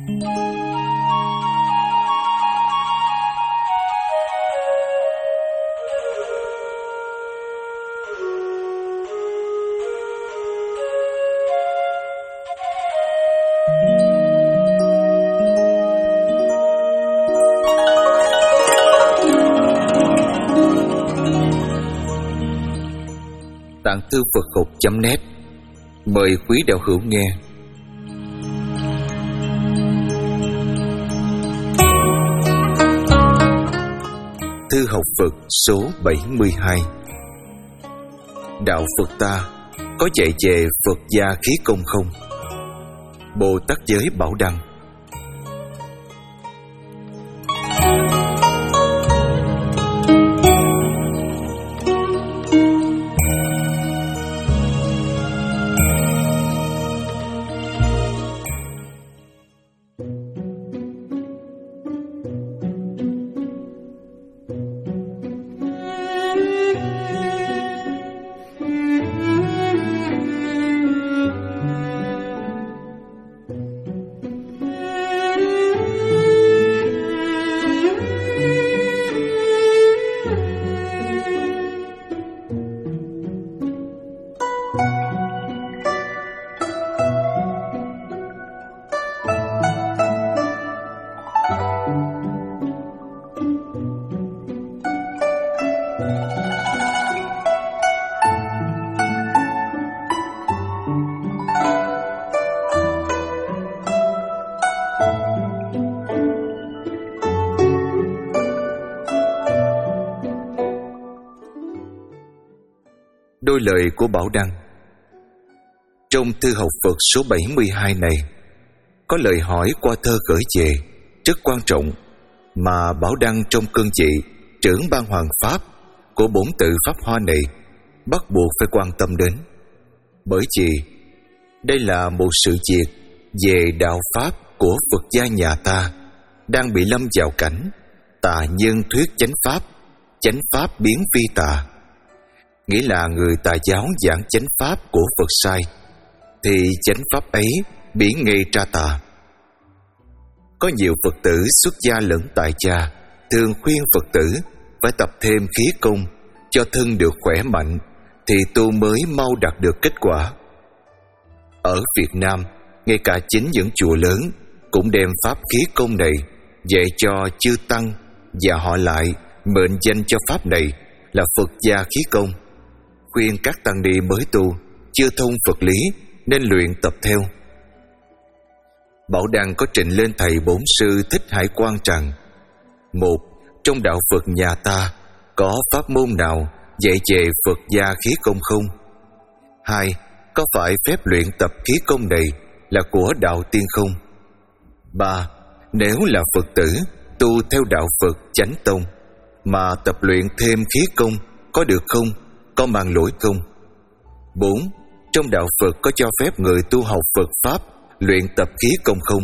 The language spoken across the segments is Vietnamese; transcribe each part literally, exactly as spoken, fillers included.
Tạng thư Phật học chấm net mời quý đạo hữu nghe. Thư học Phật số bảy mươi hai. Đạo Phật ta có dạy về Phật gia khí công không? Bồ Tát Giới Bảo Đăng. Đôi lời của Bảo Đăng. Trong thư học Phật số bảy mươi hai này có lời hỏi qua thơ gửi về rất quan trọng mà Bảo Đăng trong cương vị trưởng ban Hoàng Pháp của bổn tự Pháp Hoa này bắt buộc phải quan tâm đến, bởi vì đây là một sự việc về đạo Pháp của Phật gia nhà ta đang bị lâm vào cảnh tà nhân thuyết chánh Pháp, chánh Pháp biến vi tà. Nghĩa là người tà giáo giảng chánh Pháp của Phật sai, thì chánh Pháp ấy biến ngay ra tà. Có nhiều Phật tử xuất gia lẫn tại gia thường khuyên Phật tử phải tập thêm khí công cho thân được khỏe mạnh thì tu mới mau đạt được kết quả. Ở Việt Nam, ngay cả chính những chùa lớn cũng đem pháp khí công này dạy cho chư tăng, và họ lại mệnh danh cho pháp này là Phật gia khí công, khuyên các tăng ni mới tu chưa thông Phật lý nên luyện tập theo. Bảo Đăng có trình lên thầy bổn sư Thích Hải Quang rằng: một, trong đạo Phật nhà ta có pháp môn nào dạy về Phật gia khí công không? Hai, có phải phép luyện tập khí công này là của đạo tiên không? Ba, nếu là Phật tử tu theo đạo Phật chánh tông mà tập luyện thêm khí công có được không? Có mang lỗi không? Bốn, trong đạo Phật có cho phép người tu học Phật Pháp luyện tập khí công không?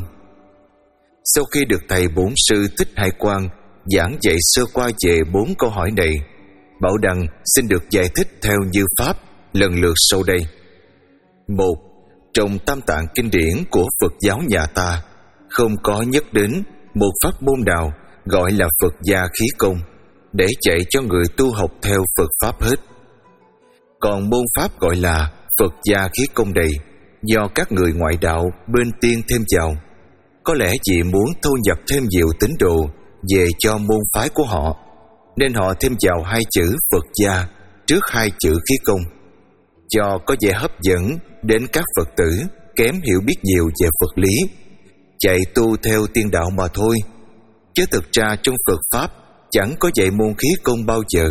Sau khi được thầy bổn sư Thích Hải Quang giảng dạy sơ qua về bốn câu hỏi này, Bảo Đăng xin được giải thích theo như pháp lần lượt sau đây. Một, trong Tam Tạng kinh điển của Phật giáo nhà ta không có nhắc đến một pháp môn nào gọi là Phật gia khí công để dạy cho người tu học theo Phật Pháp hết. Còn môn pháp gọi là Phật gia khí công này do các người ngoại đạo bên tiên thêm vào, có lẽ vì muốn thu nhập thêm nhiều tín đồ về cho môn phái của họ, nên họ thêm vào hai chữ Phật gia trước hai chữ khí công, cho có vẻ hấp dẫn đến các Phật tử kém hiểu biết nhiều về Phật lý, chạy tu theo tiên đạo mà thôi, chứ thực ra trong Phật Pháp chẳng có dạy môn khí công bao giờ.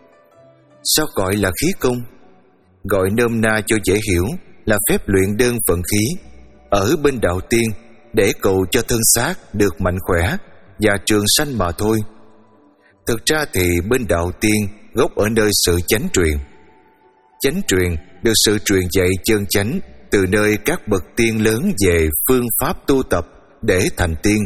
Sao gọi là khí công? Gọi nôm na cho dễ hiểu là phép luyện đơn vận khí ở bên đạo tiên để cầu cho thân xác được mạnh khỏe và trường sanh mà thôi. Thực ra thì bên đạo tiên gốc ở nơi sự chánh truyền. Chánh truyền được sự truyền dạy chân chánh từ nơi các bậc tiên lớn về phương pháp tu tập để thành tiên.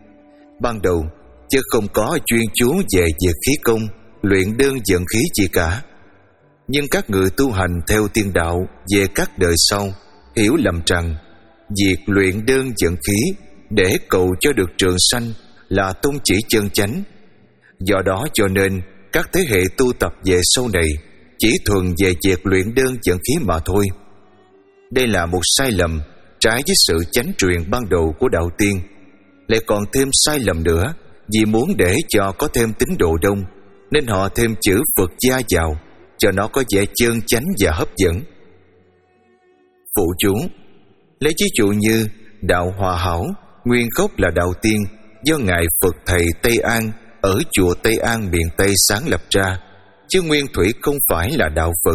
Ban đầu chứ không có chuyên chú về việc khí công, luyện đơn vận khí gì cả. Nhưng các người tu hành theo tiên đạo về các đời sau hiểu lầm rằng việc luyện đơn vận khí để cầu cho được trường sanh là tôn chỉ chân chánh. Do đó cho nên các thế hệ tu tập về sau này chỉ thuần về việc luyện đơn dẫn khí mà thôi. Đây là một sai lầm trái với sự chánh truyền ban đầu của đạo tiên. Lại còn thêm sai lầm nữa, vì muốn để cho có thêm tín đồ đông nên họ thêm chữ Phật gia vào cho nó có vẻ chân chánh và hấp dẫn. Phụ chú: lấy ví dụ như đạo Hòa Hảo nguyên gốc là đạo tiên do ngài Phật thầy Tây An ở chùa Tây An miền Tây sáng lập ra, chứ nguyên thủy không phải là đạo Phật.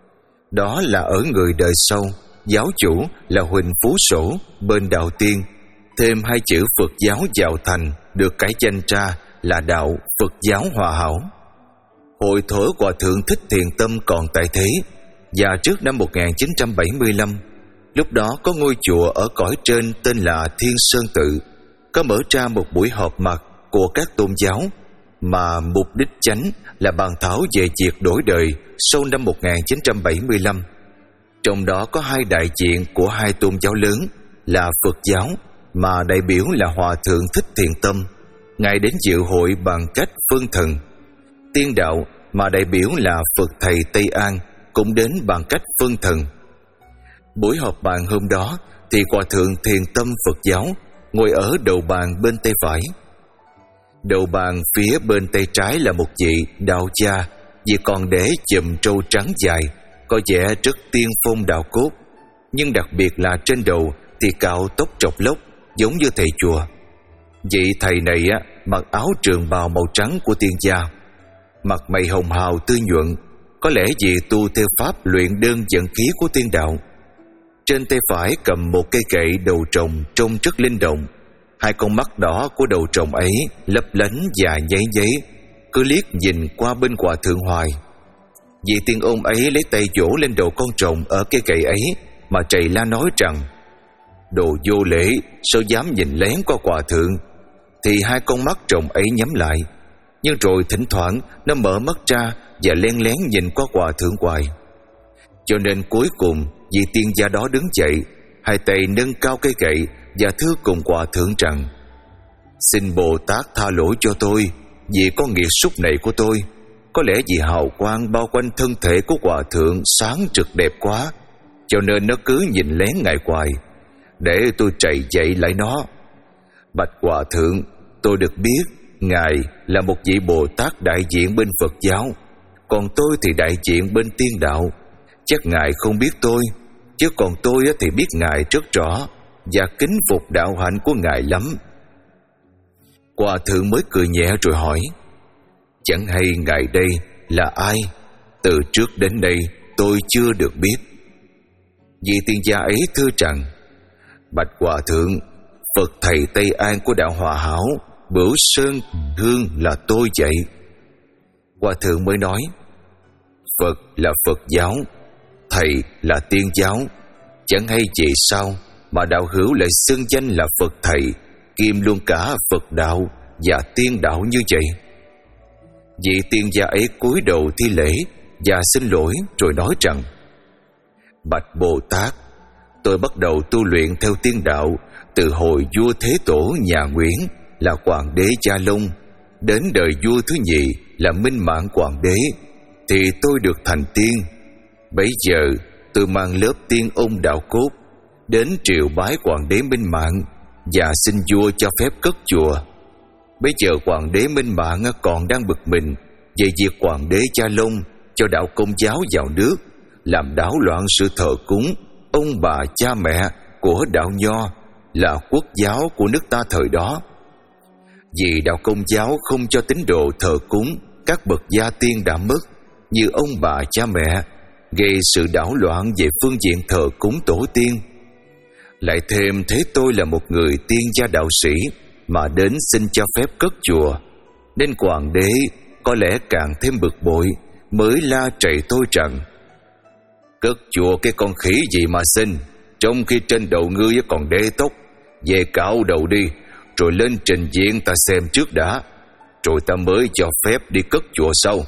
Đó là ở người đời sau, giáo chủ là Huỳnh Phú Sổ bên đạo tiên thêm hai chữ Phật giáo vào thành, được cải danh ra là đạo Phật giáo Hòa Hảo. Hội thổ Hòa thượng Thích Thiền Tâm còn tại thế, và trước năm một nghìn chín trăm bảy mươi lăm, lúc đó có ngôi chùa ở cõi trên tên là Thiên Sơn Tự, có mở ra một buổi họp mặt của các tôn giáo, mà mục đích chánh là bàn thảo về việc đổi đời sau năm một nghìn chín trăm bảy mươi lăm. Trong đó có hai đại diện của hai tôn giáo lớn là Phật giáo, mà đại biểu là Hòa thượng Thích Thiền Tâm, ngài đến dự hội bằng cách phân thần. Tiên đạo, mà đại biểu là Phật thầy Tây An, cũng đến bằng cách phân thần. Buổi họp bàn hôm đó thì Hòa thượng Thiền Tâm Phật giáo ngồi ở đầu bàn bên tay phải. Đầu bàn phía bên tay trái là một vị đạo cha, vì còn để chùm trâu trắng dài, có vẻ rất tiên phong đạo cốt, nhưng đặc biệt là trên đầu thì cạo tóc trọc lốc giống như thầy chùa. Vị thầy này á, mặc áo trường bào màu trắng của tiên gia, mặt mày hồng hào tươi nhuận, có lẽ vì tu theo pháp luyện đơn dẫn khí của tiên đạo. Trên tay phải cầm một cây gậy đầu trồng trông rất linh động. Hai con mắt đỏ của đầu trồng ấy lấp lánh và nháy nháy, cứ liếc nhìn qua bên Hòa thượng hoài. Vị tiên ôn ấy lấy tay vỗ lên đầu con trồng ở cây gậy ấy mà trầy la nói rằng: đồ vô lễ, sao dám nhìn lén qua Hòa thượng. Thì hai con mắt trồng ấy nhắm lại, nhưng rồi thỉnh thoảng nó mở mắt ra và len lén nhìn qua Hòa thượng hoài. Cho nên cuối cùng vị tiên gia đó đứng dậy, hai tay nâng cao cây gậy và thưa cùng Hòa thượng rằng: xin Bồ Tát tha lỗi cho tôi vì con nghiệp xúc này của tôi. Có lẽ vì hào quang bao quanh thân thể của Hòa thượng sáng trực đẹp quá, cho nên nó cứ nhìn lén ngài hoài, để tôi trầy dậy lại nó. Bạch Hòa thượng, tôi được biết ngài là một vị Bồ Tát đại diện bên Phật giáo, còn tôi thì đại diện bên tiên đạo. Chắc ngài không biết tôi, chứ còn tôi thì biết ngài rất rõ và kính phục đạo hạnh của ngài lắm. Hòa thượng mới cười nhẹ rồi hỏi: chẳng hay ngài đây là ai? Từ trước đến đây tôi chưa được biết. Vị tiên gia ấy thưa rằng: bạch Hòa thượng, Phật thầy Tây An của đạo Hòa Hảo, Bửu Sơn Hương là tôi vậy. Hòa thượng mới nói: Phật là Phật giáo, thầy là tiên giáo, chẳng hay vì sao mà đạo hữu lại xưng danh là Phật thầy, kiêm luôn cả Phật đạo và tiên đạo như vậy. Vị tiên gia ấy cúi đầu thi lễ và xin lỗi rồi nói rằng: bạch Bồ Tát, tôi bắt đầu tu luyện theo tiên đạo từ hồi vua Thế Tổ nhà Nguyễn là Hoàng đế Gia Long, đến đời vua thứ nhì là Minh Mạng Hoàng đế thì tôi được thành tiên. Bấy giờ tôi mang lớp tiên ôn đạo cốt đến triều bái Hoàng đế Minh Mạng và xin vua cho phép cất chùa. Bây giờ Hoàng đế Minh Mạng còn đang bực mình về việc Hoàng đế Gia Long cho đạo Công giáo vào nước, làm đảo loạn sự thờ cúng ông bà cha mẹ của đạo Nho là quốc giáo của nước ta thời đó. Vì đạo Công giáo không cho tín đồ thờ cúng các bậc gia tiên đã mất như ông bà cha mẹ, gây sự đảo loạn về phương diện thờ cúng tổ tiên. Lại thêm thấy tôi là một người tiên gia đạo sĩ mà đến xin cho phép cất chùa, nên Hoàng đế có lẽ càng thêm bực bội, mới la trầy tôi rằng: cất chùa cái con khỉ gì mà xin, trong khi trên đầu ngươi còn đế tóc. Về cạo đầu đi, rồi lên trình diện ta xem trước đã, rồi ta mới cho phép đi cất chùa sau.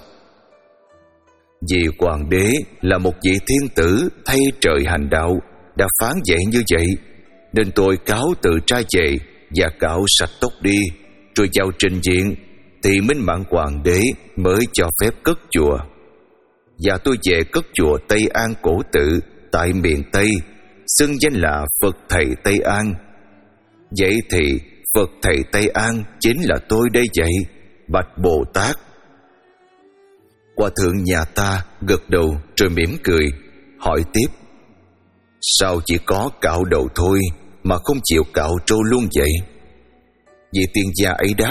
Vì Hoàng đế là một vị thiên tử thay trời hành đạo đã phán dạy như vậy, nên tôi cáo từ tra về và cạo sạch tóc đi, rồi vào trình diện, thì Minh Mạng Hoàng đế mới cho phép cất chùa. Và tôi về cất chùa Tây An Cổ Tự tại miền Tây, xưng danh là Phật Thầy Tây An. Vậy thì Phật Thầy Tây An chính là tôi đây vậy, bạch Bồ Tát. Hòa thượng nhà ta gật đầu rồi mỉm cười, hỏi tiếp: sao chỉ có cạo đầu thôi mà không chịu cạo trâu luôn vậy? Vị tiên gia ấy đáp: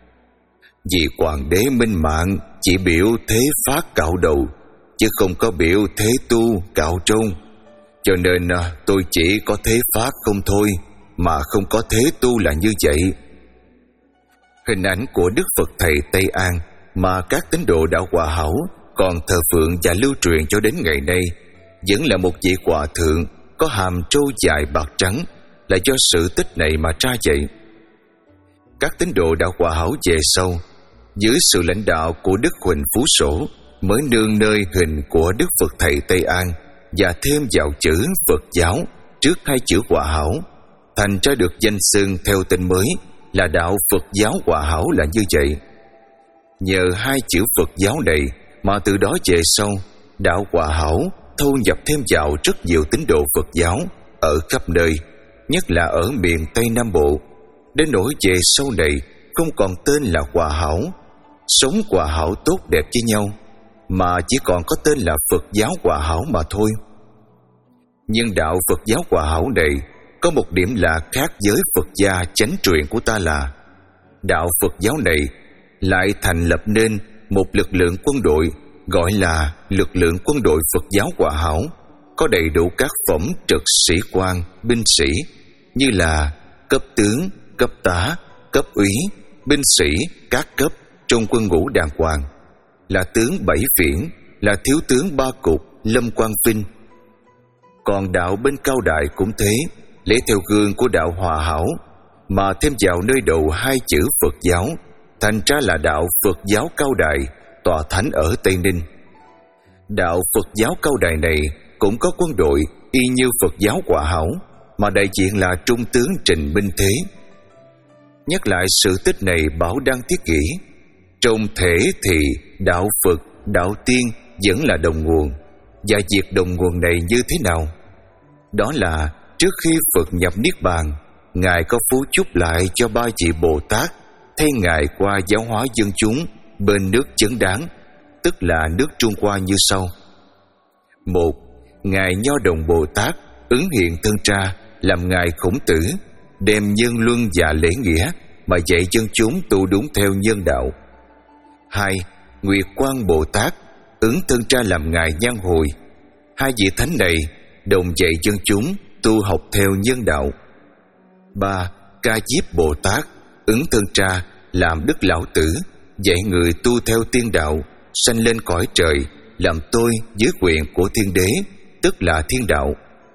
vì Hoàng đế Minh Mạng chỉ biểu thế phát cạo đầu, chứ không có biểu thế tu cạo trâu, cho nên tôi chỉ có thế phát không thôi, mà không có thế tu là như vậy. Hình ảnh của Đức Phật Thầy Tây An mà các tín đồ đạo Hòa Hảo còn thờ phượng và lưu truyền cho đến ngày nay vẫn là một vị hòa thượng có hàm trâu dài bạc trắng, là do sự tích này mà ra vậy. Các tín đồ đạo Hòa Hảo về sau, dưới sự lãnh đạo của Đức Huỳnh Phú Sổ, mới nương nơi hình của Đức Phật Thầy Tây An và thêm vào chữ Phật giáo trước hai chữ Hòa Hảo, thành ra được danh xưng theo tên mới là đạo Phật giáo Hòa Hảo là như vậy. Nhờ hai chữ Phật giáo này mà từ đó về sau, đạo Hòa Hảo thâu nhập thêm vào rất nhiều tín đồ Phật giáo ở khắp nơi, nhất là ở miền Tây Nam Bộ, đến nỗi về sau này không còn tên là Hòa Hảo, sống hòa hảo tốt đẹp với nhau, mà chỉ còn có tên là Phật giáo Hòa Hảo mà thôi. Nhưng đạo Phật giáo Hòa Hảo này có một điểm lạ khác với Phật gia chánh truyền của ta là đạo Phật giáo này lại thành lập nên một lực lượng quân đội gọi là lực lượng quân đội Phật giáo Hòa Hảo, có đầy đủ các phẩm trực sĩ quan, binh sĩ như là cấp tướng, cấp tá, cấp úy, binh sĩ các cấp trong quân ngũ đàng hoàng, là tướng bảy phiển, là thiếu tướng ba cục, lâm quan vinh. Còn đạo bên Cao Đài cũng thế, lấy theo gương của đạo Hòa Hảo mà thêm vào nơi đầu hai chữ Phật giáo, thành ra là đạo Phật giáo Cao Đài tọa thánh ở Tây Ninh. Đạo Phật giáo Cao Đài này cũng có quân đội y như Phật giáo Hòa Hảo, mà đại diện là Trung tướng Trịnh Minh Thế. Nhắc lại sự tích này, Bảo Đăng thiết nghĩ, trong thể thì đạo Phật, đạo Tiên vẫn là đồng nguồn, và việc đồng nguồn này như thế nào? Đó là trước khi Phật nhập Niết Bàn, Ngài có phú chúc lại cho ba vị Bồ Tát thay Ngài qua giáo hóa dân chúng bên nước Chấn Đáng, tức là nước Trung Hoa như sau. Một, Ngài Nho Đồng Bồ Tát ứng hiện thân tra làm Ngài Khổng Tử, đem nhân luân và lễ nghĩa mà dạy dân chúng tu đúng theo nhân đạo. Hai, Nguyệt Quang Bồ Tát ứng thân tra làm Ngài Nhan Hồi. Hai vị thánh này đồng dạy dân chúng tu học theo nhân đạo. Ba, Ca Diếp Bồ Tát ứng thân tra làm Đức Lão Tử, dạy người tu theo tiên đạo, sanh lên cõi trời, làm tôi dưới quyền của thiên đế, tức là thiên đạo.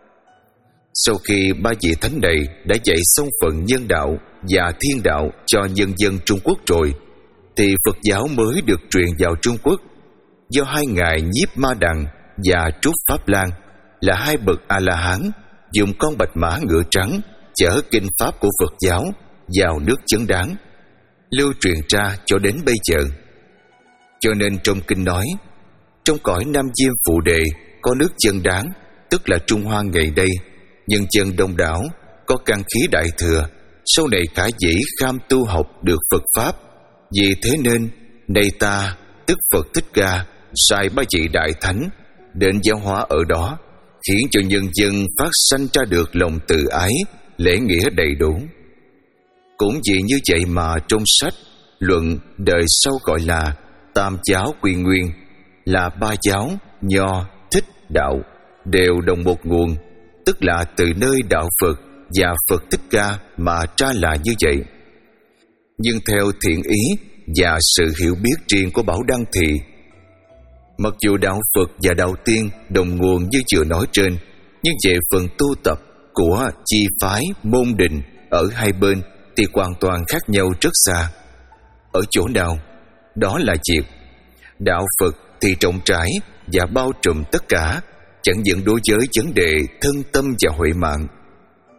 Sau khi ba vị thánh này đã dạy xong phần nhân đạo và thiên đạo cho nhân dân Trung Quốc rồi, thì Phật giáo mới được truyền vào Trung Quốc, do hai ngài Nhiếp Ma Đằng và Trúc Pháp Lan là hai bậc A-la-hán dùng con bạch mã ngựa trắng chở kinh pháp của Phật giáo vào nước Chấn Đáng, lưu truyền ra cho đến bây giờ. Cho nên trong kinh nói, trong cõi Nam Diêm Phụ Đề có nước Chấn Đáng, tức là Trung Hoa ngày đây, nhân dân đông đảo, có căn khí đại thừa, sau này khả dĩ kham tu học được Phật Pháp. Vì thế nên nay ta, tức Phật Thích Ca, sai ba vị đại thánh đến giáo hóa ở đó, khiến cho nhân dân phát sanh ra được lòng từ ái, lễ nghĩa đầy đủ. Cũng vì như vậy mà trong sách luận đời sau gọi là Tam giáo quy nguyên, là ba giáo Nho, Thích, Đạo đều đồng một nguồn, tức là từ nơi đạo Phật và Phật Thích Ca mà ra là như vậy. Nhưng theo thiện ý và sự hiểu biết riêng của Bảo Đăng thì, mặc dù đạo Phật và đạo Tiên đồng nguồn như vừa nói trên, nhưng về phần tu tập của chi phái môn đình ở hai bên thì hoàn toàn khác nhau rất xa. Ở chỗ nào? Đó là việc đạo Phật thì rộng rãi và bao trùm tất cả, chẳng những đối với vấn đề thân tâm và huệ mạng.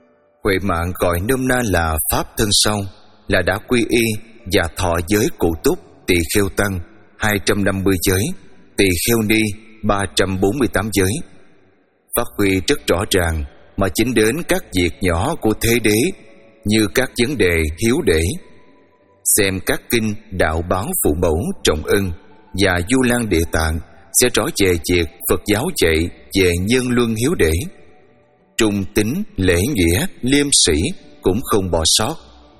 Huệ Mạng gọi nôm na là Pháp thân sau, là đã quy y và thọ giới Cụ Túc Tỳ Kheo tăng hai trăm năm mươi giới, Tỳ Kheo ni ba trăm bốn mươi tám giới. Phát huy rất rõ ràng mà chính đến các việc nhỏ của thế đế, như các vấn đề hiếu để. Xem các kinh Đạo Báo Phụ Mẫu Trọng Ân và Du Lan Địa Tạng sẽ rõ về việc Phật giáo dạy về nhân luân hiếu để. Trung tín, lễ nghĩa, liêm sĩ cũng không bỏ sót.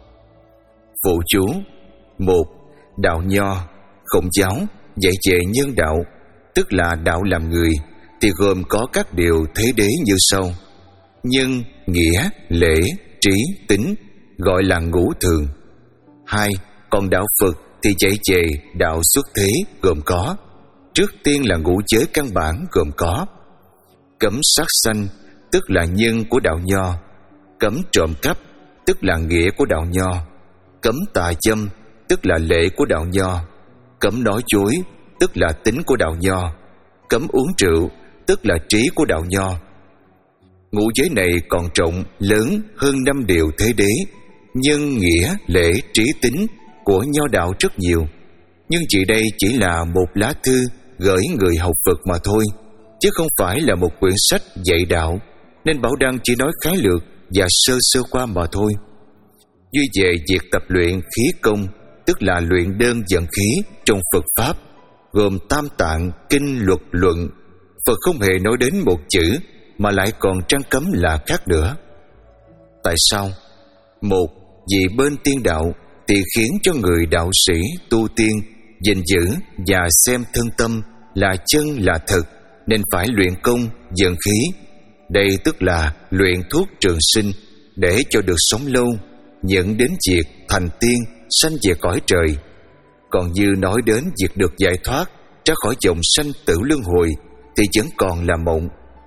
Phụ chú: một. Đạo Nho, Khổng giáo dạy về nhân đạo, tức là đạo làm người, thì gồm có các điều thế đế như sau: nhân, nghĩa, lễ, trí, tính, gọi là ngũ thường. Hai. Còn đạo Phật thì dạy về đạo xuất thế, gồm có: trước tiên là ngũ giới căn bản, gồm có cấm sát sanh, tức là nhân của đạo Nho; cấm trộm cắp, tức là nghĩa của đạo Nho; cấm tà dâm, tức là lễ của đạo Nho; cấm nói dối, tức là tính của đạo Nho; cấm uống rượu, tức là trí của đạo Nho. Ngũ giới này còn rộng lớn hơn năm điều thế đế, nhân, nghĩa, lễ, trí, tính của Nho đạo rất nhiều. Nhưng chỉ đây chỉ là một lá thư gửi người học Phật mà thôi, chứ không phải là một quyển sách dạy đạo, nên Bảo Đăng chỉ nói khái lược và sơ sơ qua mà thôi. Duy về việc tập luyện khí công, tức là luyện đơn vận khí trong Phật Pháp, gồm tam tạng, kinh, luật, luận, Phật không hề nói đến một chữ, mà lại còn trang cấm là khác nữa. Tại sao? Một, vì bên tiên đạo thì khiến cho người đạo sĩ tu tiên gìn giữ và xem thân tâm là chân là thật, nên phải luyện công vận khí. Đây tức là luyện thuốc trường sinh, để cho được sống lâu, dẫn đến việc thành tiên, sanh về cõi trời. Còn như nói đến việc được giải thoát ra khỏi dòng sanh tử luân hồi thì vẫn còn là mộng.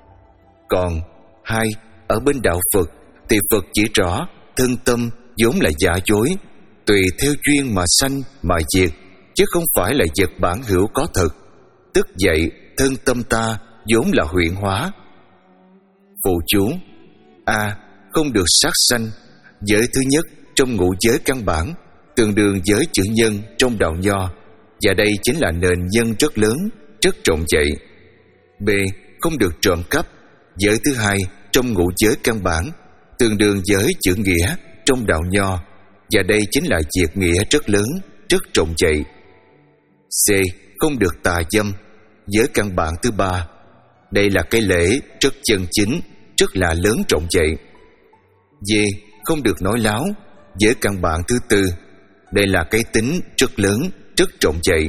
Còn hai, ở bên đạo Phật thì Phật chỉ rõ thân tâm vốn là giả dối, tùy theo duyên mà sanh mà diệt, chứ không phải là vật bản hữu có thật. Tức vậy thân tâm ta vốn là huyễn hóa. Phụ chú: A. Không được sát sanh. Giới thứ nhất trong ngũ giới căn bản tương đương với chữ nhân trong đạo Nho, và đây chính là nền nhân rất lớn, rất trọng dậy. B. Không được trộm cắp. Giới thứ hai trong ngũ giới căn bản tương đương với chữ nghĩa trong đạo Nho, và đây chính là việc nghĩa rất lớn, rất trọng dậy. C. Không được tà dâm. Giới căn bản thứ ba, đây là cái lễ rất chân chính, rất là lớn trọng dậy. D. Không được nói láo. Giới căn bản thứ tư, đây là cái tính rất lớn, rất trọng dậy.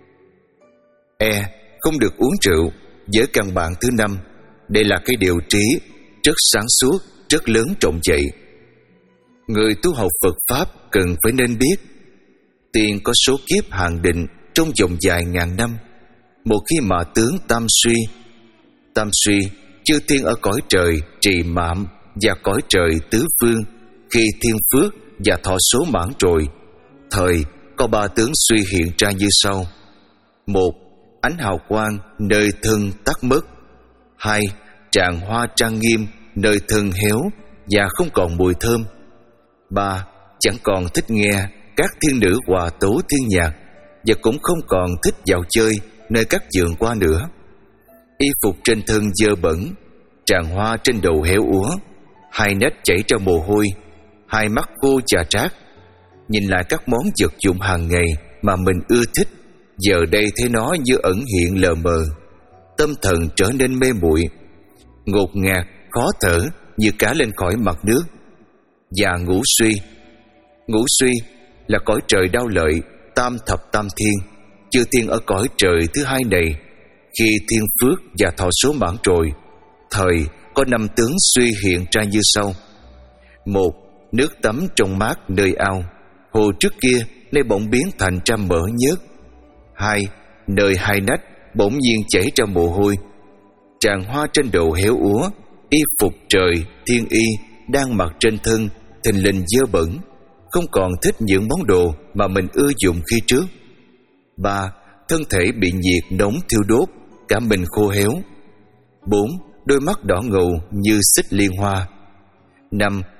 E. Không được uống rượu. Giới căn bản thứ năm, đây là cái điều trí rất sáng suốt, rất lớn trọng dậy. Người tu học Phật Pháp cần phải nên biết, tiền có số kiếp hạn định trong vòng dài ngàn năm. Một khi mà tướng tam suy, tam suy chư thiên ở cõi trời trì mạm và cõi trời tứ phương, khi thiên phước và thọ số mãn rồi, thời có ba tướng suy hiện ra như sau: một, ánh hào quang nơi thân tắt mất; hai, tràng hoa trang nghiêm nơi thân héo và không còn mùi thơm; ba, chẳng còn thích nghe các thiên nữ hòa tấu thiên nhạc, và cũng không còn thích vào chơi nơi các vườn hoa nữa. Y phục trên thân dơ bẩn, tràng hoa trên đầu héo úa, hai nách chảy ra mồ hôi, hai mắt khô chà trát. Nhìn lại các món vật dụng hàng ngày mà mình ưa thích, giờ đây thấy nó như ẩn hiện lờ mờ, tâm thần trở nên mê muội, ngột ngạt, khó thở như cá lên khỏi mặt nước. Và ngũ suy, ngũ suy là cõi trời đau lợi tam thập tam thiên. Chư thiên ở cõi trời thứ hai này, khi thiên phước và thọ số mãn rồi, thời có năm tướng suy hiện ra như sau: một, nước tắm trong mát nơi ao, hồ trước kia nay bỗng biến thành ra mỡ nhớt. Hai, nơi hai nách bỗng nhiên chảy ra mồ hôi, tràng hoa trên đầu héo úa, y phục trời thiên y đang mặc trên thân thình lình dơ bẩn, không còn thích những món đồ mà mình ưa dùng khi trước. Ba, thân thể bị nhiệt nóng thiêu đốt, cả mình khô héo. Bốn, đôi mắt đỏ ngầu như xích liên hoa. Năm,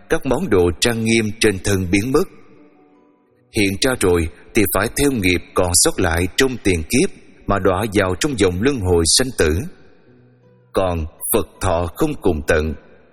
các món đồ trang nghiêm trên thân biến mất. Hiện ra rồi thì phải theo nghiệp còn sót lại trong tiền kiếp mà đọa vào trong vòng luân hồi sanh tử. Còn Phật thọ không cùng tận.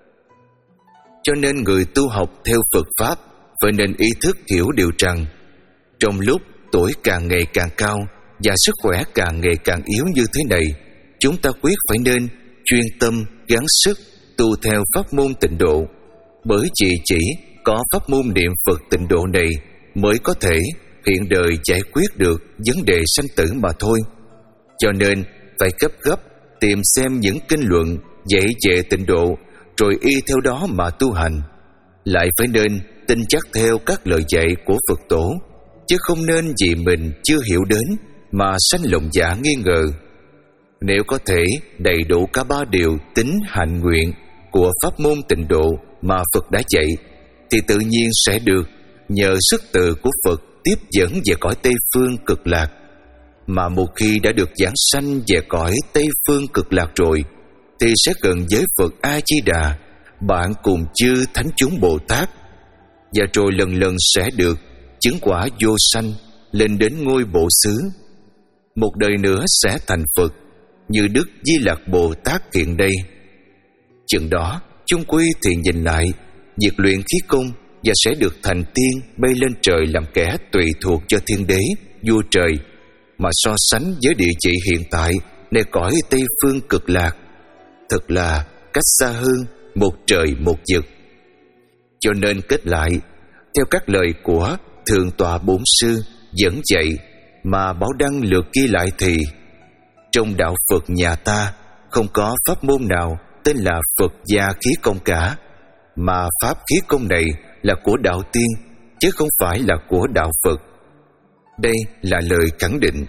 Cho nên người tu học theo Phật Pháp phải nên ý thức hiểu điều rằng trong lúc tuổi càng ngày càng cao và sức khỏe càng ngày càng yếu như thế này, chúng ta quyết phải nên chuyên tâm gắng sức tu theo pháp môn tịnh độ, bởi vì chỉ có pháp môn niệm Phật tịnh độ này mới có thể hiện đời giải quyết được vấn đề sanh tử mà thôi. Cho nên phải gấp gấp tìm xem những kinh luận dạy về tịnh độ, rồi y theo đó mà tu hành. Lại phải nên tin chắc theo các lời dạy của Phật tổ, chứ không nên vì mình chưa hiểu đến mà sanh lòng dạ nghi ngờ. Nếu có thể đầy đủ cả ba điều tín hạnh nguyện của pháp môn tịnh độ mà Phật đã dạy, thì tự nhiên sẽ được nhờ sức từ của Phật tiếp dẫn về cõi Tây Phương Cực Lạc. Mà một khi đã được giảng sanh về cõi Tây Phương Cực Lạc rồi, thì sẽ gần với Phật A Di Đà, bạn cùng chư thánh chúng Bồ Tát, và rồi lần lần sẽ được chứng quả vô sanh, lên đến ngôi Bộ Xứ. Một đời nữa sẽ thành Phật, như Đức Di Lặc Bồ Tát hiện đây. Chừng đó chung quy thì nhìn lại việc luyện khí công, và sẽ được thành tiên bay lên trời làm kẻ tùy thuộc cho thiên đế vua trời, mà so sánh với địa vị hiện tại nơi cõi Tây Phương Cực Lạc, thật là cách xa hơn một trời một vực. Cho nên kết lại, theo các lời của Thượng tọa Bổn Sư dẫn dạy mà Bảo Đăng lược ghi lại, thì trong đạo Phật nhà ta không có pháp môn nào tên là Phật gia khí công cả, mà pháp khí công này là của đạo tiên, chứ không phải là của đạo Phật. Đây là lời khẳng định.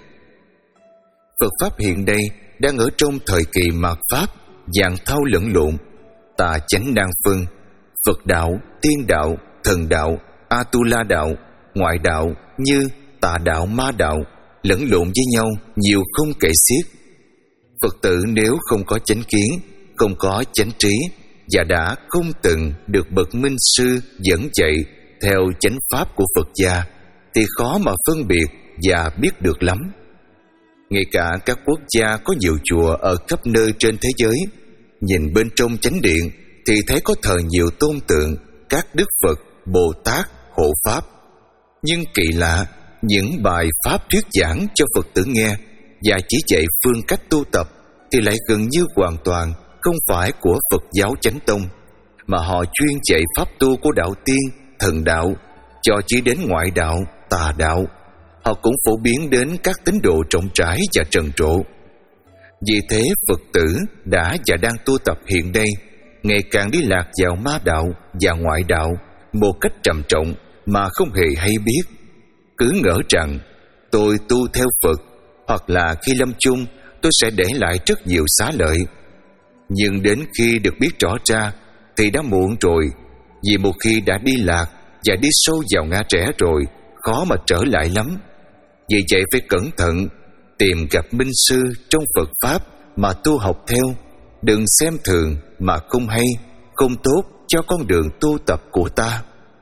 Phật Pháp hiện đây đang ở trong thời kỳ mạt Pháp, vạn thao lẫn lộn, tà chánh nan phân, Phật đạo, tiên đạo, thần đạo, Atula đạo, ngoại đạo như tà đạo, ma đạo lẫn lộn với nhau nhiều không kể xiết. Phật tử nếu không có chánh kiến, không có chánh trí, và đã không từng được bậc minh sư dẫn dạy theo chánh pháp của Phật gia, thì khó mà phân biệt và biết được lắm. Ngay cả các quốc gia có nhiều chùa ở khắp nơi trên thế giới, nhìn bên trong chánh điện thì thấy có thờ nhiều tôn tượng các đức Phật, Bồ Tát, hộ pháp. Nhưng kỳ lạ, những bài pháp thuyết giảng cho Phật tử nghe và chỉ dạy phương cách tu tập thì lại gần như hoàn toàn không phải của Phật giáo chánh tông, mà họ chuyên dạy pháp tu của đạo tiên, thần đạo, cho chỉ đến ngoại đạo, tà đạo. Họ cũng phổ biến đến các tín đồ rộng rãi và trần trộ. Vì thế Phật tử đã và đang tu tập hiện đây ngày càng đi lạc vào ma đạo và ngoại đạo một cách trầm trọng mà không hề hay biết. Cứ ngỡ rằng tôi tu theo Phật, hoặc là khi lâm chung tôi sẽ để lại rất nhiều xá lợi. Nhưng đến khi được biết rõ ra thì đã muộn rồi, vì một khi đã đi lạc và đi sâu vào ngã rẽ rồi, khó mà trở lại lắm. Vì vậy phải cẩn thận, tìm gặp minh sư trong Phật Pháp mà tu học theo. Đừng xem thường mà không hay, không tốt cho con đường tu tập của ta.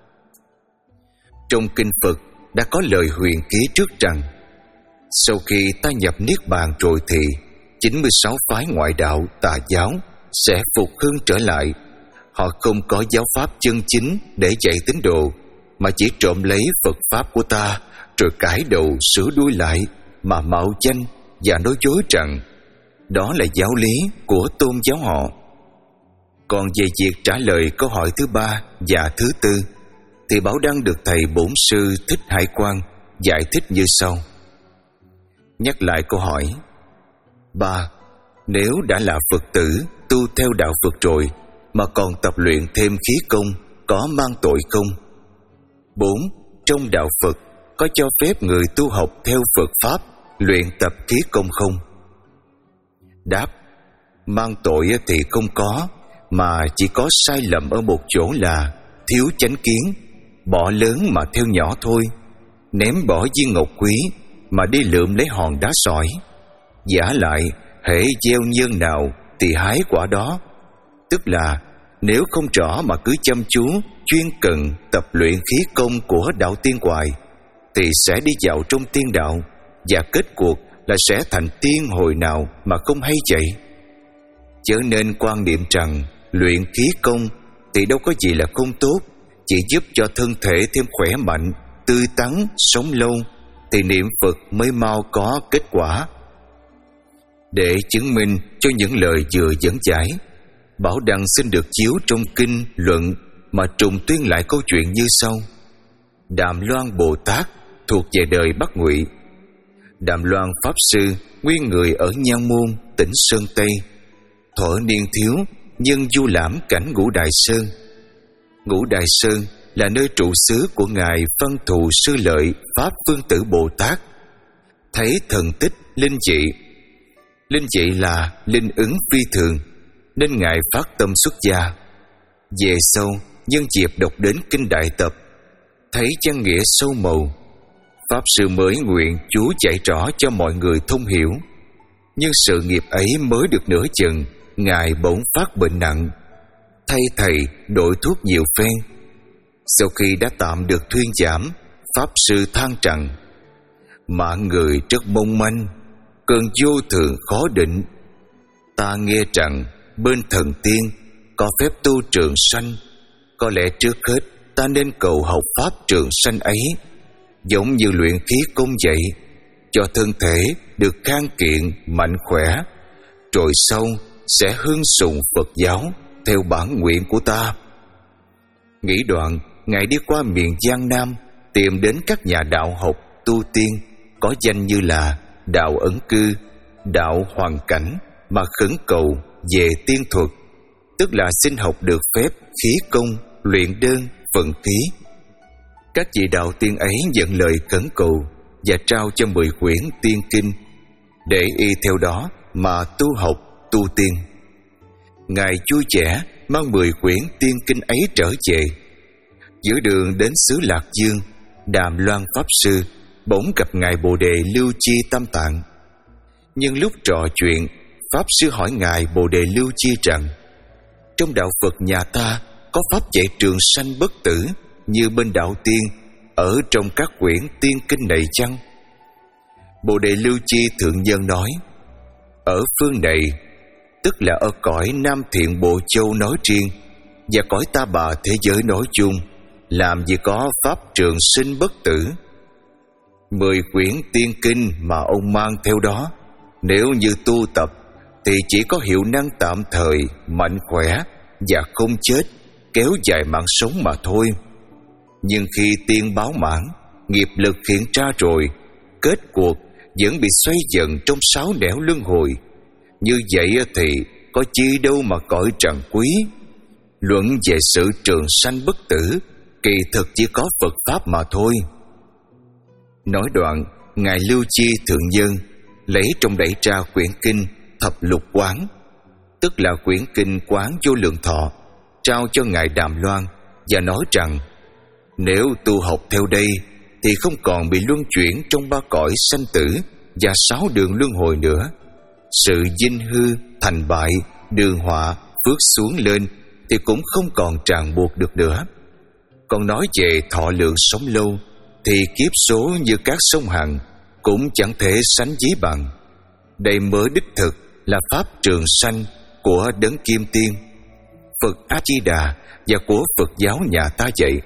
Trong kinh Phật đã có lời huyền ký trước rằng sau khi ta nhập Niết Bàn rồi thì chín mươi sáu phái ngoại đạo tà giáo sẽ phục hưng trở lại. Họ không có giáo pháp chân chính để dạy tín đồ, mà chỉ trộm lấy Phật Pháp của ta rồi cải đầu sửa đuôi lại mà mạo danh và nói dối rằng đó là giáo lý của tôn giáo họ. Còn về việc trả lời câu hỏi thứ ba và thứ tư thì Bảo Đăng được thầy Bổn Sư Thích Hải Quang giải thích như sau. Nhắc lại câu hỏi: ba. Nếu đã là Phật tử tu theo đạo Phật rồi mà còn tập luyện thêm khí công, có mang tội không? Bốn. Trong đạo Phật có cho phép người tu học theo Phật Pháp luyện tập khí công không? Đáp: mang tội thì không có, mà chỉ có sai lầm ở một chỗ là thiếu chánh kiến, bỏ lớn mà theo nhỏ thôi, ném bỏ viên ngọc quý mà đi lượm lấy hòn đá sỏi. Giả lại hễ gieo nhân nào thì hái quả đó, tức là nếu không rõ mà cứ chăm chú chuyên cần tập luyện khí công của đạo tiên hoài thì sẽ đi vào trong tiên đạo, và kết cuộc là sẽ thành tiên hồi nào mà không hay vậy. Chớ nên quan niệm rằng luyện khí công thì đâu có gì là không tốt, chỉ giúp cho thân thể thêm khỏe mạnh, tươi tắn, sống lâu, thì niệm Phật mới mau có kết quả. Để chứng minh cho những lời vừa dẫn giải, Bảo Đăng xin được chiếu trong kinh luận mà trùng tuyên lại câu chuyện như sau. Đàm Loan Bồ Tát thuộc về đời Bắc Ngụy. Đàm Loan Pháp Sư nguyên người ở Nhan Môn, tỉnh Sơn Tây. Thuở niên thiếu nhân du lãm cảnh Ngũ Đại Sơn. Ngũ Đại Sơn là nơi trụ xứ của ngài Văn Thù Sư Lợi Pháp Phương Tử Bồ Tát. Thấy thần tích linh dị. Linh dị là linh ứng phi thường, nên ngài phát tâm xuất gia. Về sau nhân dịp đọc đến kinh Đại Tập, thấy chân nghĩa sâu màu, Pháp Sư mới nguyện chú dạy rõ cho mọi người thông hiểu. Nhưng sự nghiệp ấy mới được nửa chừng, ngài bỗng phát bệnh nặng. Thay thầy đổi thuốc nhiều phen. Sau khi đã tạm được thuyên giảm, Pháp Sư than rằng: mạng người rất mong manh, cơn vô thường khó định. Ta nghe rằng bên thần tiên có phép tu trường sanh, có lẽ trước hết ta nên cầu học pháp trường sanh ấy, giống như luyện khí công vậy, cho thân thể được khang kiện mạnh khỏe, rồi sau sẽ hương sùng Phật giáo theo bản nguyện của ta. Nghĩ đoạn, ngài đi qua miền Giang Nam, tìm đến các nhà đạo học tu tiên có danh như là đạo Ẩn Cư, đạo Hoàn Cảnh mà khẩn cầu về tiên thuật, tức là xin học được phép khí công, luyện đơn, vận khí. Các vị đạo tiên ấy nhận lời khẩn cầu và trao cho mười quyển tiên kinh để y theo đó mà tu học tu tiên. Ngài vui vẻ mang mười quyển tiên kinh ấy trở về. Giữa đường đến xứ Lạc Dương, Đàm Loan Pháp Sư bỗng gặp ngài Bồ Đề Lưu Chi Tam Tạng. Nhưng lúc trò chuyện, Pháp Sư hỏi ngài Bồ Đề Lưu Chi rằng: trong đạo Phật nhà ta có pháp dạy trường sanh bất tử như bên đạo tiên ở trong các quyển tiên kinh này chăng? Bồ Đề Lưu Chi thượng nhân nói: ở phương này, tức là ở cõi Nam Thiện Bộ Châu nói riêng và cõi Ta Bà thế giới nói chung, làm gì có pháp trường sinh bất tử. Mười quyển tiên kinh mà ông mang theo đó, nếu như tu tập thì chỉ có hiệu năng tạm thời, mạnh khỏe và không chết, kéo dài mạng sống mà thôi. Nhưng khi tiên báo mãn, nghiệp lực hiện ra rồi, kết cuộc vẫn bị xoay dần trong sáu nẻo luân hồi. Như vậy thì có chi đâu mà cõi trần quý. Luận về sự trường sanh bất tử, kỳ thực chỉ có Phật Pháp mà thôi. Nói đoạn, ngài Lưu Chi thượng nhân lấy trong đẩy ra quyển kinh Thập Lục Quán, tức là quyển kinh Quán Vô Lượng Thọ, trao cho ngài Đàm Loan và nói rằng: nếu tu học theo đây thì không còn bị luân chuyển trong ba cõi sanh tử và sáu đường luân hồi nữa. Sự vinh hư, thành bại, đường họa, phước xuống lên thì cũng không còn ràng buộc được nữa. Còn nói về thọ lượng sống lâu thì kiếp số như các sông Hằng cũng chẳng thể sánh ví bằng. Đây mới đích thực là pháp trường sanh của Đấng Kim Tiên, Phật A Di Đà và của Phật giáo nhà ta vậy.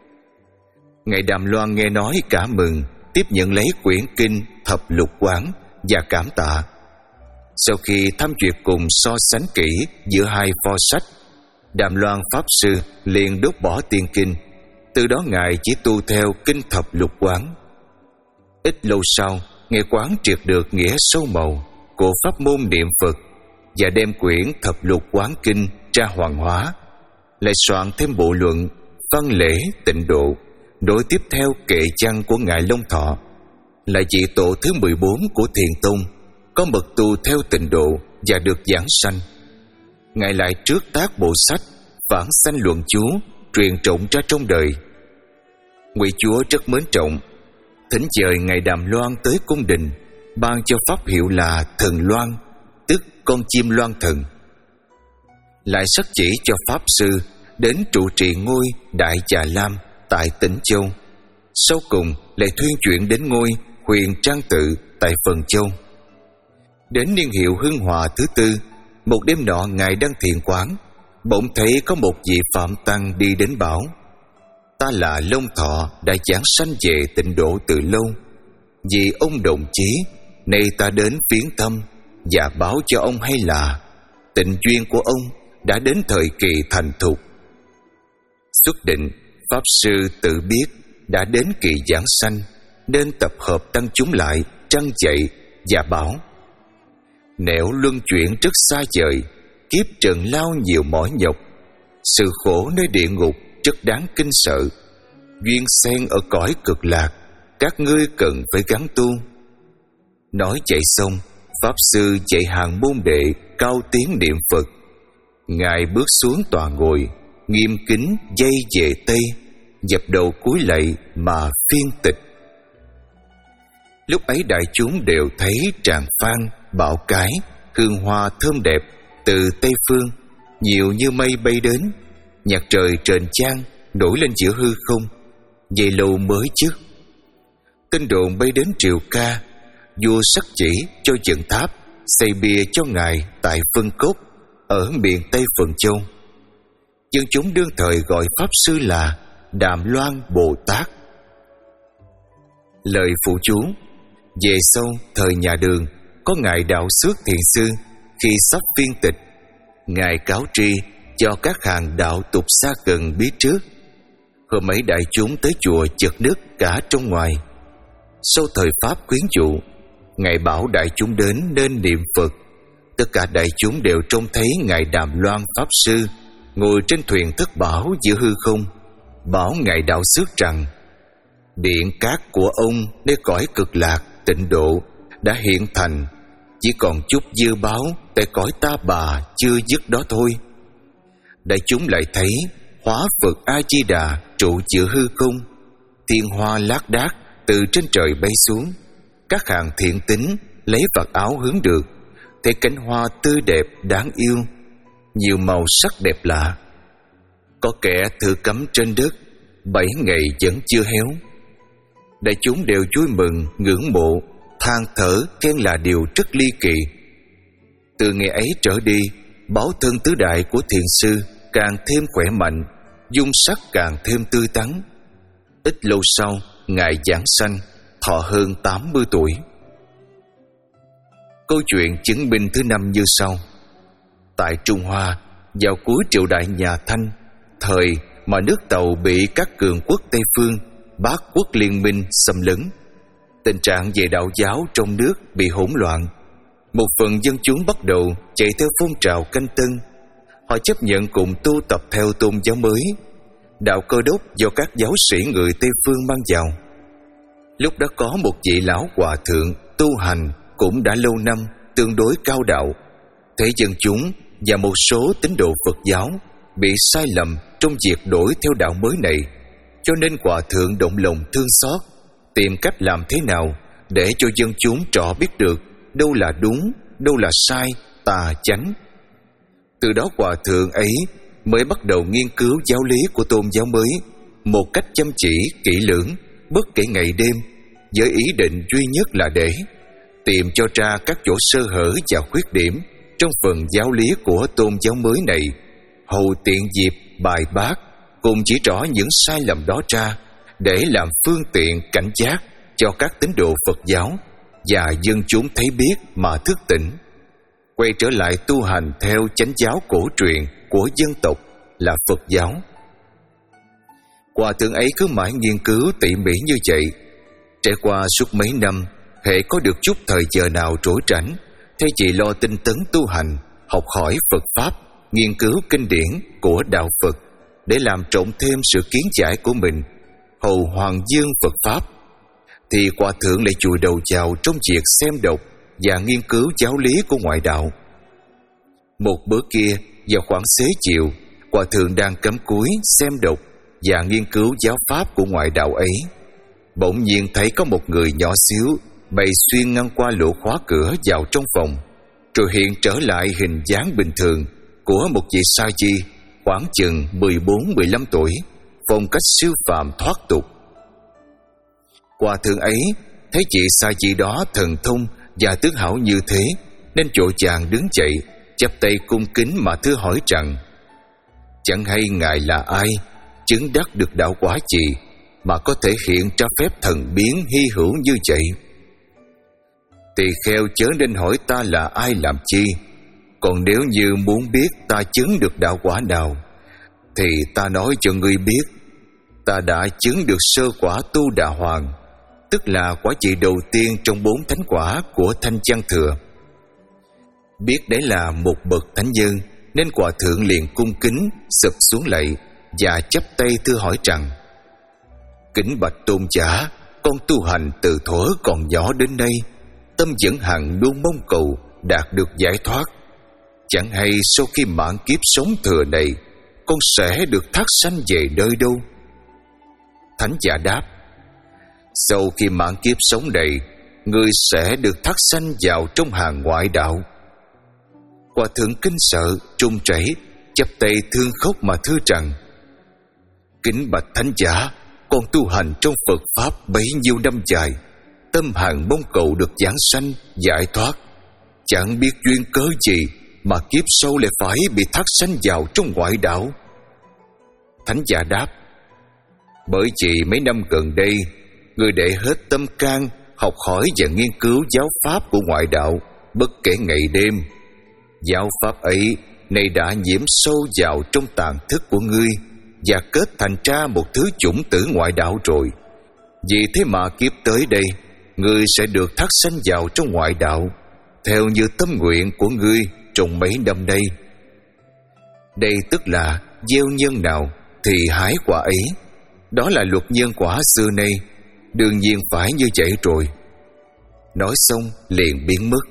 Ngài Đàm Loan nghe nói cả mừng, tiếp nhận lấy quyển kinh Thập Lục Quán và cảm tạ. Sau khi thăm duyệt cùng so sánh kỹ giữa hai pho sách, Đàm Loan Pháp Sư liền đốt bỏ tiên kinh. Từ đó ngài chỉ tu theo kinh Thập Lục Quán. Ít lâu sau, ngài quán triệt được nghĩa sâu màu của pháp môn niệm Phật và đem quyển Thập Lục Quán kinh ra hoàn hóa, lại soạn thêm bộ luận Văn Lễ Tịnh Độ, nối tiếp theo kệ văn của ngài Long Thọ, là vị tổ thứ mười bốn của Thiền Tông, có mật tu theo Tịnh Độ và được giảng sanh. Ngài lại trước tác bộ sách Vãng Sanh Luận Chú, truyền trọng ra trong đời. Ngụy Chúa rất mến trọng, thỉnh dời ngài Đàm Loan tới cung đình, ban cho pháp hiệu là Thần Loan, tức con chim loan thần. Lại sắc chỉ cho Pháp Sư đến trụ trì ngôi Đại Già Lam tại Tĩnh Châu. Sau cùng lại thuyên chuyển đến ngôi Huyền Trang Tự tại Phần Châu. Đến niên hiệu Hưng Hòa thứ tư, một đêm nọ ngài đang thiền quán, bỗng thấy có một vị phạm tăng đi đến bảo: ta là Long Thọ, đã giảng sanh về Tịnh Độ từ lâu. Vì ông đồng chí, nay ta đến viếng thăm và báo cho ông hay là tịnh duyên của ông đã đến thời kỳ thành thục. Xuất định, Pháp Sư tự biết đã đến kỳ giảng sanh, nên tập hợp tăng chúng lại trăn dậy và bảo: nẻo luân chuyển rất xa vời, kiếp trần lao nhiều mỏi nhọc, sự khổ nơi địa ngục rất đáng kinh sợ. Duyên sen ở cõi cực lạc, các ngươi cần phải gắng tu. Nói vậy xong, Pháp Sư dạy hàng môn đệ cao tiếng niệm Phật. Ngài bước xuống tòa ngồi, nghiêm kính dây về Tây, dập đầu cúi lạy mà phiên tịch. Lúc ấy đại chúng đều thấy tràng phan, bão cái, hương hoa thơm đẹp từ Tây phương nhiều như mây bay đến. Nhạc trời trên chan nổi lên giữa hư không, vậy lâu mới chứ. Tin đồn bay đến triều ca, vua sắc chỉ cho dựng tháp, xây bia cho ngài tại Vân Cốc ở miền Tây Phần Châu. Dân chúng đương thời gọi Pháp Sư là Đàm Loan Bồ Tát. Lời phụ chú: về sau thời nhà Đường, có ngài Đạo Xước Thiền Sư, khi sắp phiên tịch, ngài cáo tri cho các hàng đạo tục xa gần biết trước. Hôm ấy đại chúng tới chùa chật nước cả trong ngoài. Sau thời Pháp quyến dụ, ngài bảo đại chúng đến nên niệm Phật. Tất cả đại chúng đều trông thấy ngài Đàm Loan Pháp Sư ngồi trên thuyền thất bảo giữa hư không, bảo ngài Đạo Xước rằng: điện cát của ông nơi cõi cực lạc Tịnh Độ đã hiện thành, chỉ còn chút dư báo tại cõi Ta Bà chưa dứt đó thôi. Đại chúng lại thấy hóa Phật A Di Đà trụ giữa hư không, thiên hoa lác đác từ trên trời bay xuống. Các hàng thiện tín lấy vạt áo hướng được, thấy cánh hoa tươi đẹp đáng yêu, nhiều màu sắc đẹp lạ. Có kẻ thử cắm trên đất, bảy ngày vẫn chưa héo. Đại chúng đều vui mừng, ngưỡng mộ, than thở khen là điều rất ly kỳ. Từ ngày ấy trở đi, báo thân tứ đại của thiền sư càng thêm khỏe mạnh, dung sắc càng thêm tươi tắn. Ít lâu sau, ngài giảng sanh, thọ hơn tám mươi tuổi. Câu chuyện chứng minh thứ năm như sau. Tại Trung Hoa, vào cuối triều đại nhà Thanh, thời mà nước Tàu bị các cường quốc Tây phương, Bát quốc liên minh xâm lấn, tình trạng về đạo giáo trong nước bị hỗn loạn. Một phần dân chúng bắt đầu chạy theo phong trào canh tân. Họ chấp nhận cùng tu tập theo tôn giáo mới, đạo Cơ Đốc do các giáo sĩ người Tây phương mang vào. Lúc đó có một vị lão hòa thượng tu hành cũng đã lâu năm, tương đối cao đạo. Thấy dân chúng và một số tín đồ Phật giáo bị sai lầm trong việc đổi theo đạo mới này, cho nên hòa thượng động lòng thương xót, tìm cách làm thế nào để cho dân chúng rõ biết được đâu là đúng, đâu là sai, tà chánh. Từ đó hòa thượng ấy mới bắt đầu nghiên cứu giáo lý của tôn giáo mới một cách chăm chỉ, kỹ lưỡng, bất kể ngày đêm, với ý định duy nhất là để tìm cho ra các chỗ sơ hở và khuyết điểm trong phần giáo lý của tôn giáo mới này, hầu tiện dịp bài bác, cùng chỉ rõ những sai lầm đó ra để làm phương tiện cảnh giác cho các tín đồ Phật giáo và dân chúng thấy biết mà thức tỉnh, quay trở lại tu hành theo chánh giáo cổ truyền của dân tộc là Phật giáo. Hòa thượng ấy cứ mãi nghiên cứu tỉ mỉ như vậy. Trải qua suốt mấy năm, hễ có được chút thời giờ nào trỗi rảnh, thay vì lo tinh tấn tu hành, học hỏi Phật Pháp, nghiên cứu kinh điển của đạo Phật để làm trộn thêm sự kiến giải của mình, hầu hoàng dương Phật Pháp, thì hòa thượng lại chùi đầu vào trong việc xem đọc và nghiên cứu giáo lý của ngoại đạo. Một bữa kia, vào khoảng xế chiều, hòa thượng đang cắm cúi xem đọc và nghiên cứu giáo pháp của ngoại đạo ấy, bỗng nhiên thấy có một người nhỏ xíu bay xuyên ngang qua lỗ khóa cửa vào trong phòng, rồi hiện trở lại hình dáng bình thường của một vị sa di khoảng chừng mười bốn mười lăm tuổi, phong cách siêu phàm thoát tục. Hòa thượng ấy thấy chị sai chị đó thần thông và tướng hảo như thế, nên vội vàng đứng dậy, chắp tay cung kính mà thưa hỏi rằng: chẳng hay ngài là ai, chứng đắc được đạo quả gì mà có thể hiện ra phép thần biến hy hữu như vậy? Tỳ kheo chớ nên hỏi ta là ai làm chi, còn nếu như muốn biết ta chứng được đạo quả nào, thì ta nói cho ngươi biết. Ta đã chứng được sơ quả Tu Đà Hoàng, tức là quả vị đầu tiên trong bốn thánh quả của Thanh Văn Thừa. Biết đấy là một bậc thánh nhân, nên hòa thượng liền cung kính sụp xuống lạy và chắp tay thưa hỏi rằng: kính bạch tôn giả, con tu hành từ thuở còn nhỏ đến nay, tâm vẫn hằng luôn mong cầu đạt được giải thoát. Chẳng hay sau khi mãn kiếp sống thừa này, con sẽ được thác sanh về nơi đâu? Thánh giả đáp: sau khi mãn kiếp sống này, ngươi sẽ được thác sanh vào trong hàng ngoại đạo. Hòa thượng kinh sợ trung chảy, chắp tay thương khóc mà thưa rằng: kính bạch thánh giả, con tu hành trong Phật pháp bấy nhiêu năm dài, tâm hằng mong cầu được giảng sanh giải thoát, chẳng biết duyên cớ gì mà kiếp sau lại phải bị thác sanh vào trong ngoại đạo. Thánh giả đáp: bởi vì mấy năm gần đây, người để hết tâm can học hỏi và nghiên cứu giáo pháp của ngoại đạo bất kể ngày đêm. Giáo pháp ấy nay đã nhiễm sâu vào trong tàn thức của ngươi và kết thành ra một thứ chủng tử ngoại đạo rồi. Vì thế mà kiếp tới đây, ngươi sẽ được thác sanh vào trong ngoại đạo theo như tâm nguyện của ngươi trong mấy năm nay. Đây tức là gieo nhân nào thì hái quả ấy. Đó là luật nhân quả xưa nay, đương nhiên phải như vậy rồi. Nói xong liền biến mất.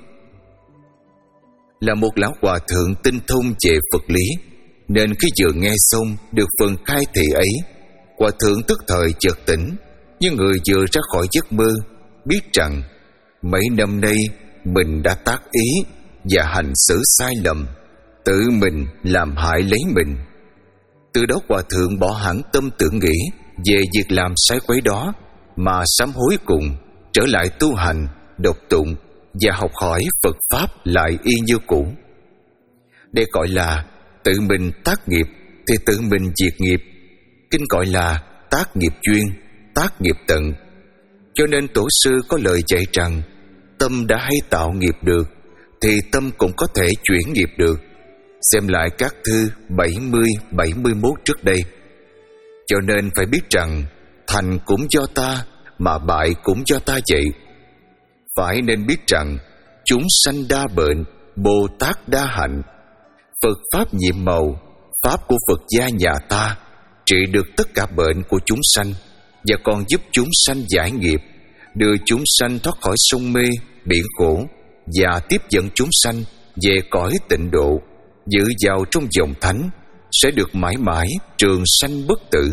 Là một lão hòa thượng tinh thông về Phật lý, nên khi vừa nghe xong được phần khai thị ấy, hòa thượng tức thời chợt tỉnh, như người vừa ra khỏi giấc mơ, biết rằng mấy năm nay mình đã tác ý và hành xử sai lầm, tự mình làm hại lấy mình. Từ đó hòa thượng bỏ hẳn tâm tưởng nghĩ về việc làm sai quấy đó, mà sám hối cùng trở lại tu hành, đọc tụng và học hỏi Phật pháp lại y như cũ. Đây gọi là tự mình tác nghiệp thì tự mình diệt nghiệp. Kinh gọi là tác nghiệp duyên, tác nghiệp tận. Cho nên tổ sư có lời dạy rằng: tâm đã hay tạo nghiệp được thì tâm cũng có thể chuyển nghiệp được. Xem lại các thư bảy mươi, bảy mươi mốt trước đây. Cho nên phải biết rằng thành cũng do ta, mà bại cũng do ta vậy. Phải nên biết rằng chúng sanh đa bệnh, Bồ Tát đa hạnh. Phật pháp nhiệm màu, pháp của Phật gia nhà ta trị được tất cả bệnh của chúng sanh, và còn giúp chúng sanh giải nghiệp, đưa chúng sanh thoát khỏi sông mê, biển khổ, và tiếp dẫn chúng sanh về cõi tịnh độ, giữ vào trong dòng thánh, sẽ được mãi mãi trường sanh bất tử.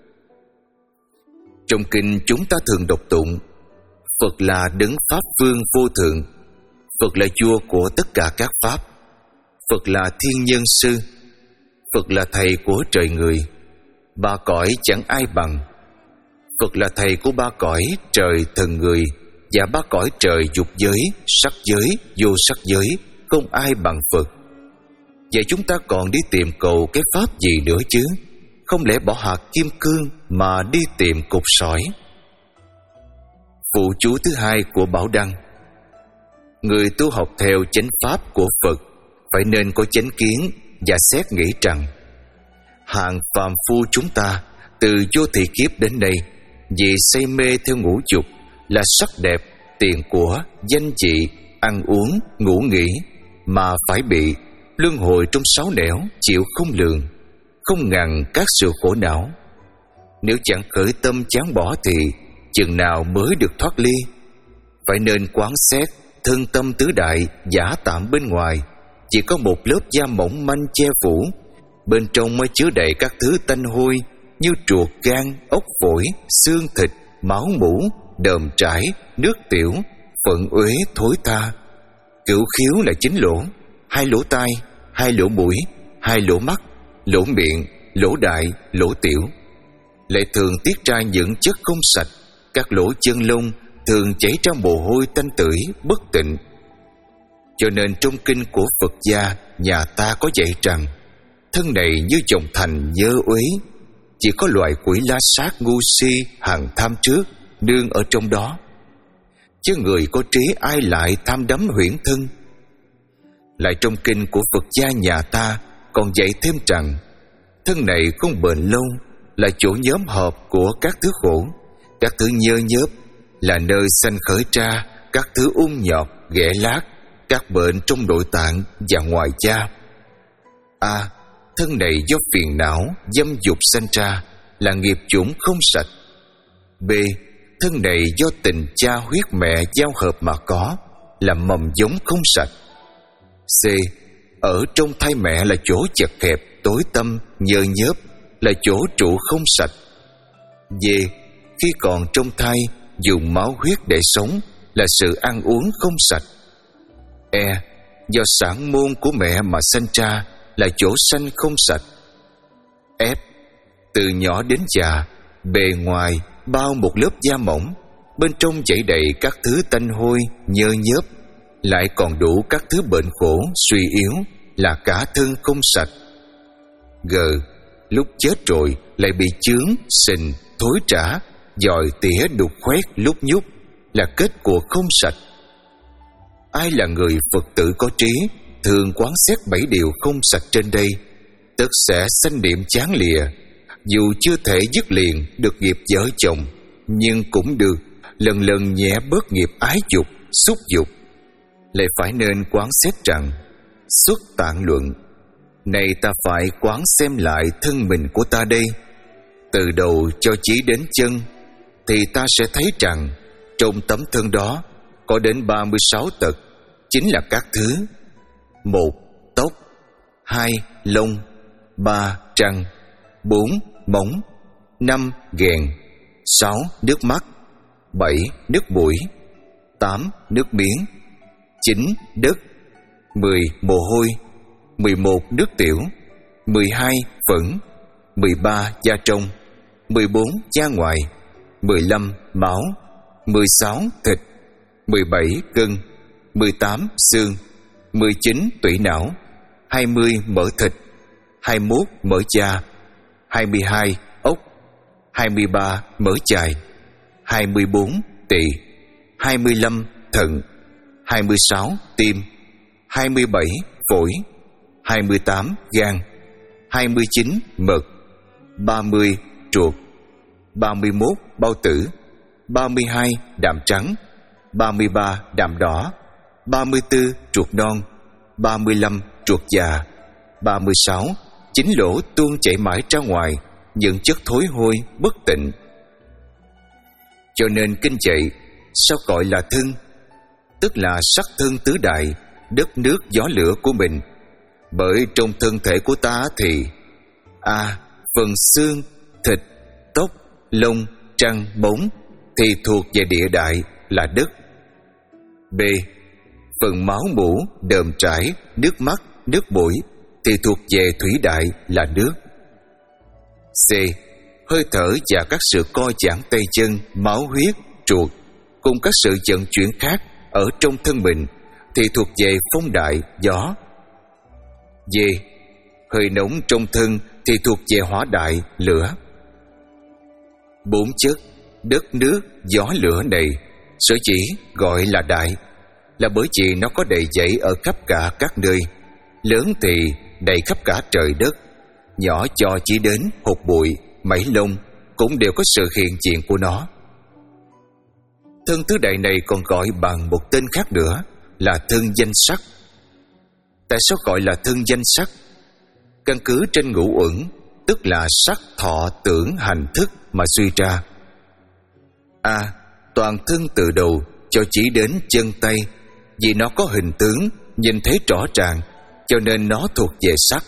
Trong kinh chúng ta thường đọc tụng: Phật là đấng pháp vương vô thượng, Phật là vua của tất cả các pháp, Phật là thiên nhân sư, Phật là thầy của trời người, ba cõi chẳng ai bằng. Phật là thầy của ba cõi trời thần người, và ba cõi trời dục giới, sắc giới, vô sắc giới, không ai bằng Phật. Vậy chúng ta còn đi tìm cầu cái pháp gì nữa chứ? Không lẽ bỏ hạt kim cương mà đi tìm cục sỏi? Phụ chú thứ hai của Bảo Đăng: người tu học theo chánh pháp của Phật phải nên có chánh kiến và xét nghĩ rằng hạng phàm phu chúng ta từ vô thị kiếp đến nay, vì say mê theo ngũ dục là sắc đẹp, tiền của, danh trị, ăn uống, ngủ nghỉ, mà phải bị luân hồi trong sáu nẻo chịu không lường, không ngăn các sự khổ não. Nếu chẳng khởi tâm chán bỏ thì chừng nào mới được thoát ly? Phải nên quán xét thân tâm tứ đại giả tạm bên ngoài chỉ có một lớp da mỏng manh che phủ, bên trong mới chứa đầy các thứ tanh hôi như ruột gan, ốc phổi, xương thịt, máu mủ, đờm trải, nước tiểu, phận uế thối tha. Cửu khiếu là chín lỗ, hai lỗ tai, hai lỗ mũi, hai lỗ mắt lỗ miệng, lỗ đại, lỗ tiểu, lại thường tiết ra những chất không sạch. Các lỗ chân lông thường chảy ra mồ hôi tanh tưởi bất tịnh. Cho nên trong kinh của Phật gia nhà ta có dạy rằng thân này như dòng thành nhơ uế, chỉ có loại quỷ la sát ngu si hằng tham trước nương ở trong đó, chứ người có trí ai lại tham đắm huyễn thân. Lại trong kinh của Phật gia nhà ta còn dạy thêm rằng thân này không bền lâu, là chỗ nhóm họp của các thứ khổ, các thứ nhơ nhớp, là nơi sanh khởi ra các thứ ung nhọt, ghẻ lát, các bệnh trong nội tạng và ngoài da. A. Thân này do phiền não, dâm dục sanh ra, là nghiệp chủng không sạch. B. Thân này do tình cha huyết mẹ giao hợp mà có, là mầm giống không sạch. C. Ở trong thai mẹ là chỗ chật hẹp, tối tăm, nhơ nhớp, là chỗ trụ không sạch. D. Khi còn trong thai dùng máu huyết để sống, là sự ăn uống không sạch. E. Do sản môn của mẹ mà sanh ra, là chỗ sanh không sạch. F. Từ nhỏ đến già, bề ngoài bao một lớp da mỏng, bên trong chảy đầy các thứ tanh hôi, nhơ nhớp, lại còn đủ các thứ bệnh khổ, suy yếu, là cả thân không sạch. G. Lúc chết rồi lại bị chướng, sình, thối rã, dòi tỉa đục khoét lúc nhúc, là kết của không sạch. Ai là người Phật tử có trí, thường quán xét bảy điều không sạch trên đây, tất sẽ sanh niệm chán lìa. Dù chưa thể dứt liền được nghiệp vợ chồng, nhưng cũng được lần lần nhẹ bớt nghiệp ái dục, xúc dục. Lại phải nên quán xét rằng xuất tạng luận, này ta phải quán xem lại thân mình của ta đây, từ đầu cho chí đến chân, thì ta sẽ thấy rằng trong tấm thân đó có đến ba mươi sáu tật, chính là các thứ: một. Tóc. Hai. Lông. Ba. Răng. Bốn. Móng. Năm. Ghèn. Sáu. Nước mắt. Bảy. Nước mũi. Tám. Nước miếng. Chín. Đất. Mười. Mồ hôi. Mười một. Nước tiểu. Mười hai. Phẫn. Mười ba. Da trong. Mười bốn. Da ngoài. Mười lăm. Máu. Mười sáu. Thịt. Mười bảy. Gân. Mười tám. Xương. Mười chín. Tủy não. Hai mươi. Mỡ thịt. Hai mươi mốt. Mỡ da. Hai mươi hai. Ốc. Hai mươi ba. Mỡ chài. Hai mươi bốn. Tỵ. Hai mươi lăm. Thận. Hai mươi sáu. Tim. Hai mươi bảy. Phổi. Hai mươi tám. Gan. Hai mươi chín. Mật. Ba mươi. Ruột. Ba mươi mốt. Bao tử. Ba mươi hai. Đạm trắng. Ba mươi ba. Đạm đỏ. Ba mươi tư. Ruột non. Ba mươi lăm. Ruột già. Ba mươi sáu. Chính lỗ tuôn chảy mãi ra ngoài những chất thối hôi bất tịnh. Cho nên kinh dạy sao gọi là thân, tức là sắc thân tứ đại, đất nước gió lửa của mình. Bởi trong thân thể của ta thì A. Phần xương, thịt, tóc, lông, răng, bóng thì thuộc về địa đại, là đất. B. Phần máu mủ, đờm trải, nước mắt, nước mũi thì thuộc về thủy đại, là nước. C. Hơi thở và các sự co giãn tay chân, máu huyết, ruột cùng các sự vận chuyển khác ở trong thân mình thì thuộc về phong đại, gió. D. Hơi nóng trong thân thì thuộc về hỏa đại, lửa. Bốn chất đất, nước, gió, lửa này sở chỉ gọi là đại, là bởi vì nó có đầy dẫy ở khắp cả các nơi. Lớn thì đầy khắp cả trời đất, nhỏ cho chỉ đến hột bụi, mảy lông cũng đều có sự hiện diện của nó. Thân tứ đại này còn gọi bằng một tên khác nữa là thân danh sắc. Tại sao gọi là thân danh sắc? Căn cứ trên ngũ uẩn, tức là sắc, thọ, tưởng, hành, thức mà suy ra. A. Toàn thân từ đầu cho chỉ đến chân tay, vì nó có hình tướng, nhìn thấy rõ ràng, cho nên nó thuộc về sắc.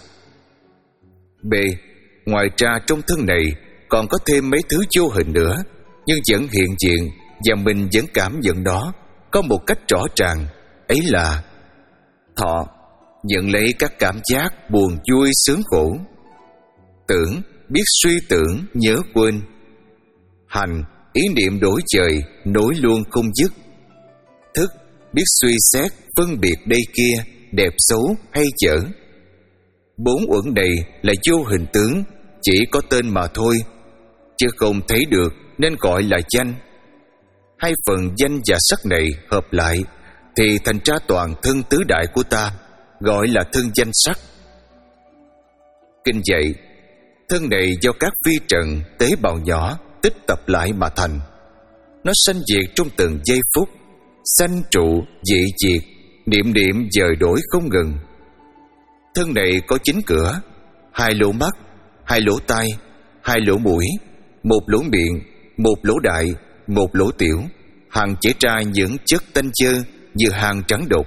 B. Ngoài ra trong thân này còn có thêm mấy thứ vô hình nữa, nhưng vẫn hiện diện và mình vẫn cảm nhận nó có một cách rõ ràng, ấy là thọ, nhận lấy các cảm giác buồn vui sướng khổ. Tưởng biết suy tưởng nhớ quên. Hành ý niệm đổi trời nối luôn không dứt. Thức biết suy xét phân biệt đây kia, đẹp xấu hay dở. Bốn uẩn này là vô hình tướng, chỉ có tên mà thôi, chứ không thấy được nên gọi là danh. Hai phần danh và sắc này hợp lại thì thành ra toàn thân tứ đại của ta, gọi là thân danh sắc. Kinh dạy, thân này do các vi trần tế bào nhỏ tích tập lại mà thành. Nó sanh diệt trong từng giây phút, sanh trụ dị diệt, niệm niệm dời đổi không ngừng. Thân này có chín cửa: hai lỗ mắt, hai lỗ tai, hai lỗ mũi, một lỗ miệng, một lỗ đại, một lỗ tiểu, hằng chảy ra những chất tanh chơ như hang trắng độc.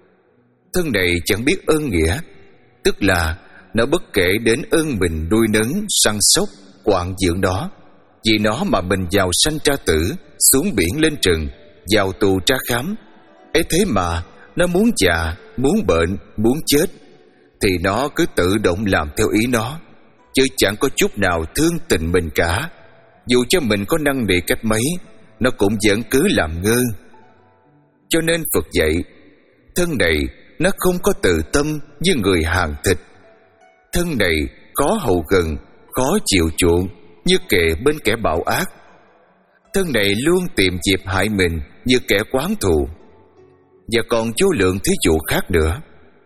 Thân này chẳng biết ơn nghĩa, tức là nó bất kể đến ơn mình nuôi nấng săn sóc quạng dưỡng đó. Vì nó mà mình giàu sanh ra tử, xuống biển lên rừng, vào tù tra khám. Ấy thế mà nó muốn già, muốn bệnh, muốn chết thì nó cứ tự động làm theo ý nó, chứ chẳng có chút nào thương tình mình cả. Dù cho mình có năn nỉ cách mấy, nó cũng vẫn cứ làm ngơ. Cho nên Phật dạy, thân này nó không có tự tâm như người hàng thịt. Thân này khó hầu gần, khó chịu chuộng như kệ bên kẻ bạo ác. Thân này luôn tìm dịp hại mình như kẻ oán thù. Và còn vô lượng thí dụ khác nữa.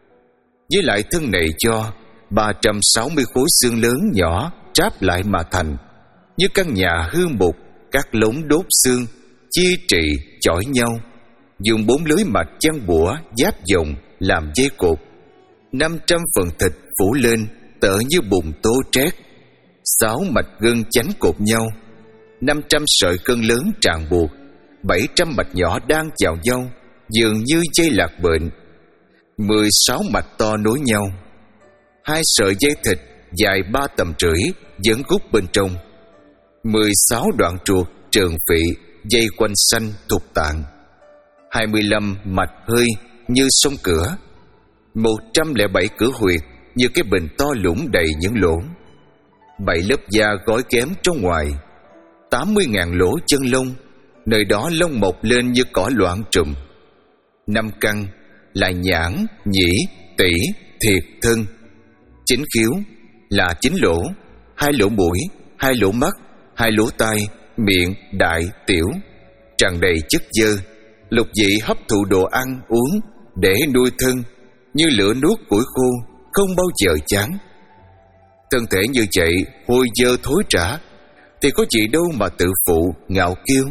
Với lại thân này cho ba trăm sáu mươi khối xương lớn nhỏ ráp lại mà thành, như căn nhà hư mục, các lống đốt xương chia trị chỏi nhau, dùng bốn lưới mạch chăn bủa giáp dòng làm dây cột. Năm trăm phần thịt phủ lên tựa như bùn tố trét, sáu mạch gân chánh cột nhau, năm trăm sợi cân lớn tràn buộc, bảy trăm mạch nhỏ đang vào nhau, dường như dây lạc bệnh. Mười sáu mạch to nối nhau, hai sợi dây thịt dài ba tầm rưỡi dẫn gút bên trong, mười sáu đoạn ruột trường phị dây quanh xanh thục tạng, hai mươi lăm mạch hơi như sông cửa, một trăm lẻ bảy cửa huyệt như cái bình to lũng đầy những lỗ, bảy lớp da gói kém trong ngoài, tám mươi ngàn lỗ chân lông, nơi đó lông mọc lên như cỏ loạn trùm, năm căn là nhãn, nhĩ, tỷ, thiệt, thân, chín khiếu là chín lỗ, hai lỗ mũi, hai lỗ mắt, hai lỗ tai, miệng, đại, tiểu, tràn đầy chất dơ, lục vị hấp thụ đồ ăn uống để nuôi thân, như lửa nuốt củi khô, không bao giờ chán. Thân thể như vậy hôi dơ thối rã, thì có gì đâu mà tự phụ ngạo kiêu.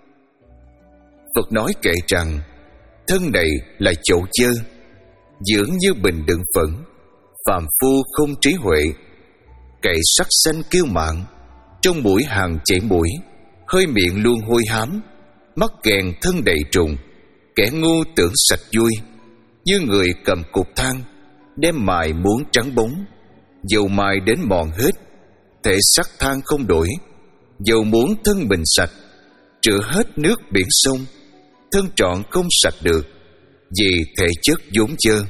Phật nói kệ rằng thân này là chậu dơ, dưỡng như bình đựng phẫn, phàm phu không trí huệ, cậy sắc xanh kiêu mạn, trong mũi hàng chảy mũi, hơi miệng luôn hôi hám, mắt ghèn thân đầy trùng, kẻ ngu tưởng sạch vui, như người cầm cục than đem mài muốn trắng bóng, dầu mài đến mòn hết, thể sắc than không đổi, dầu muốn thân mình sạch, rửa hết nước biển sông, thân trọn không sạch được, vì thể chất vốn dơ.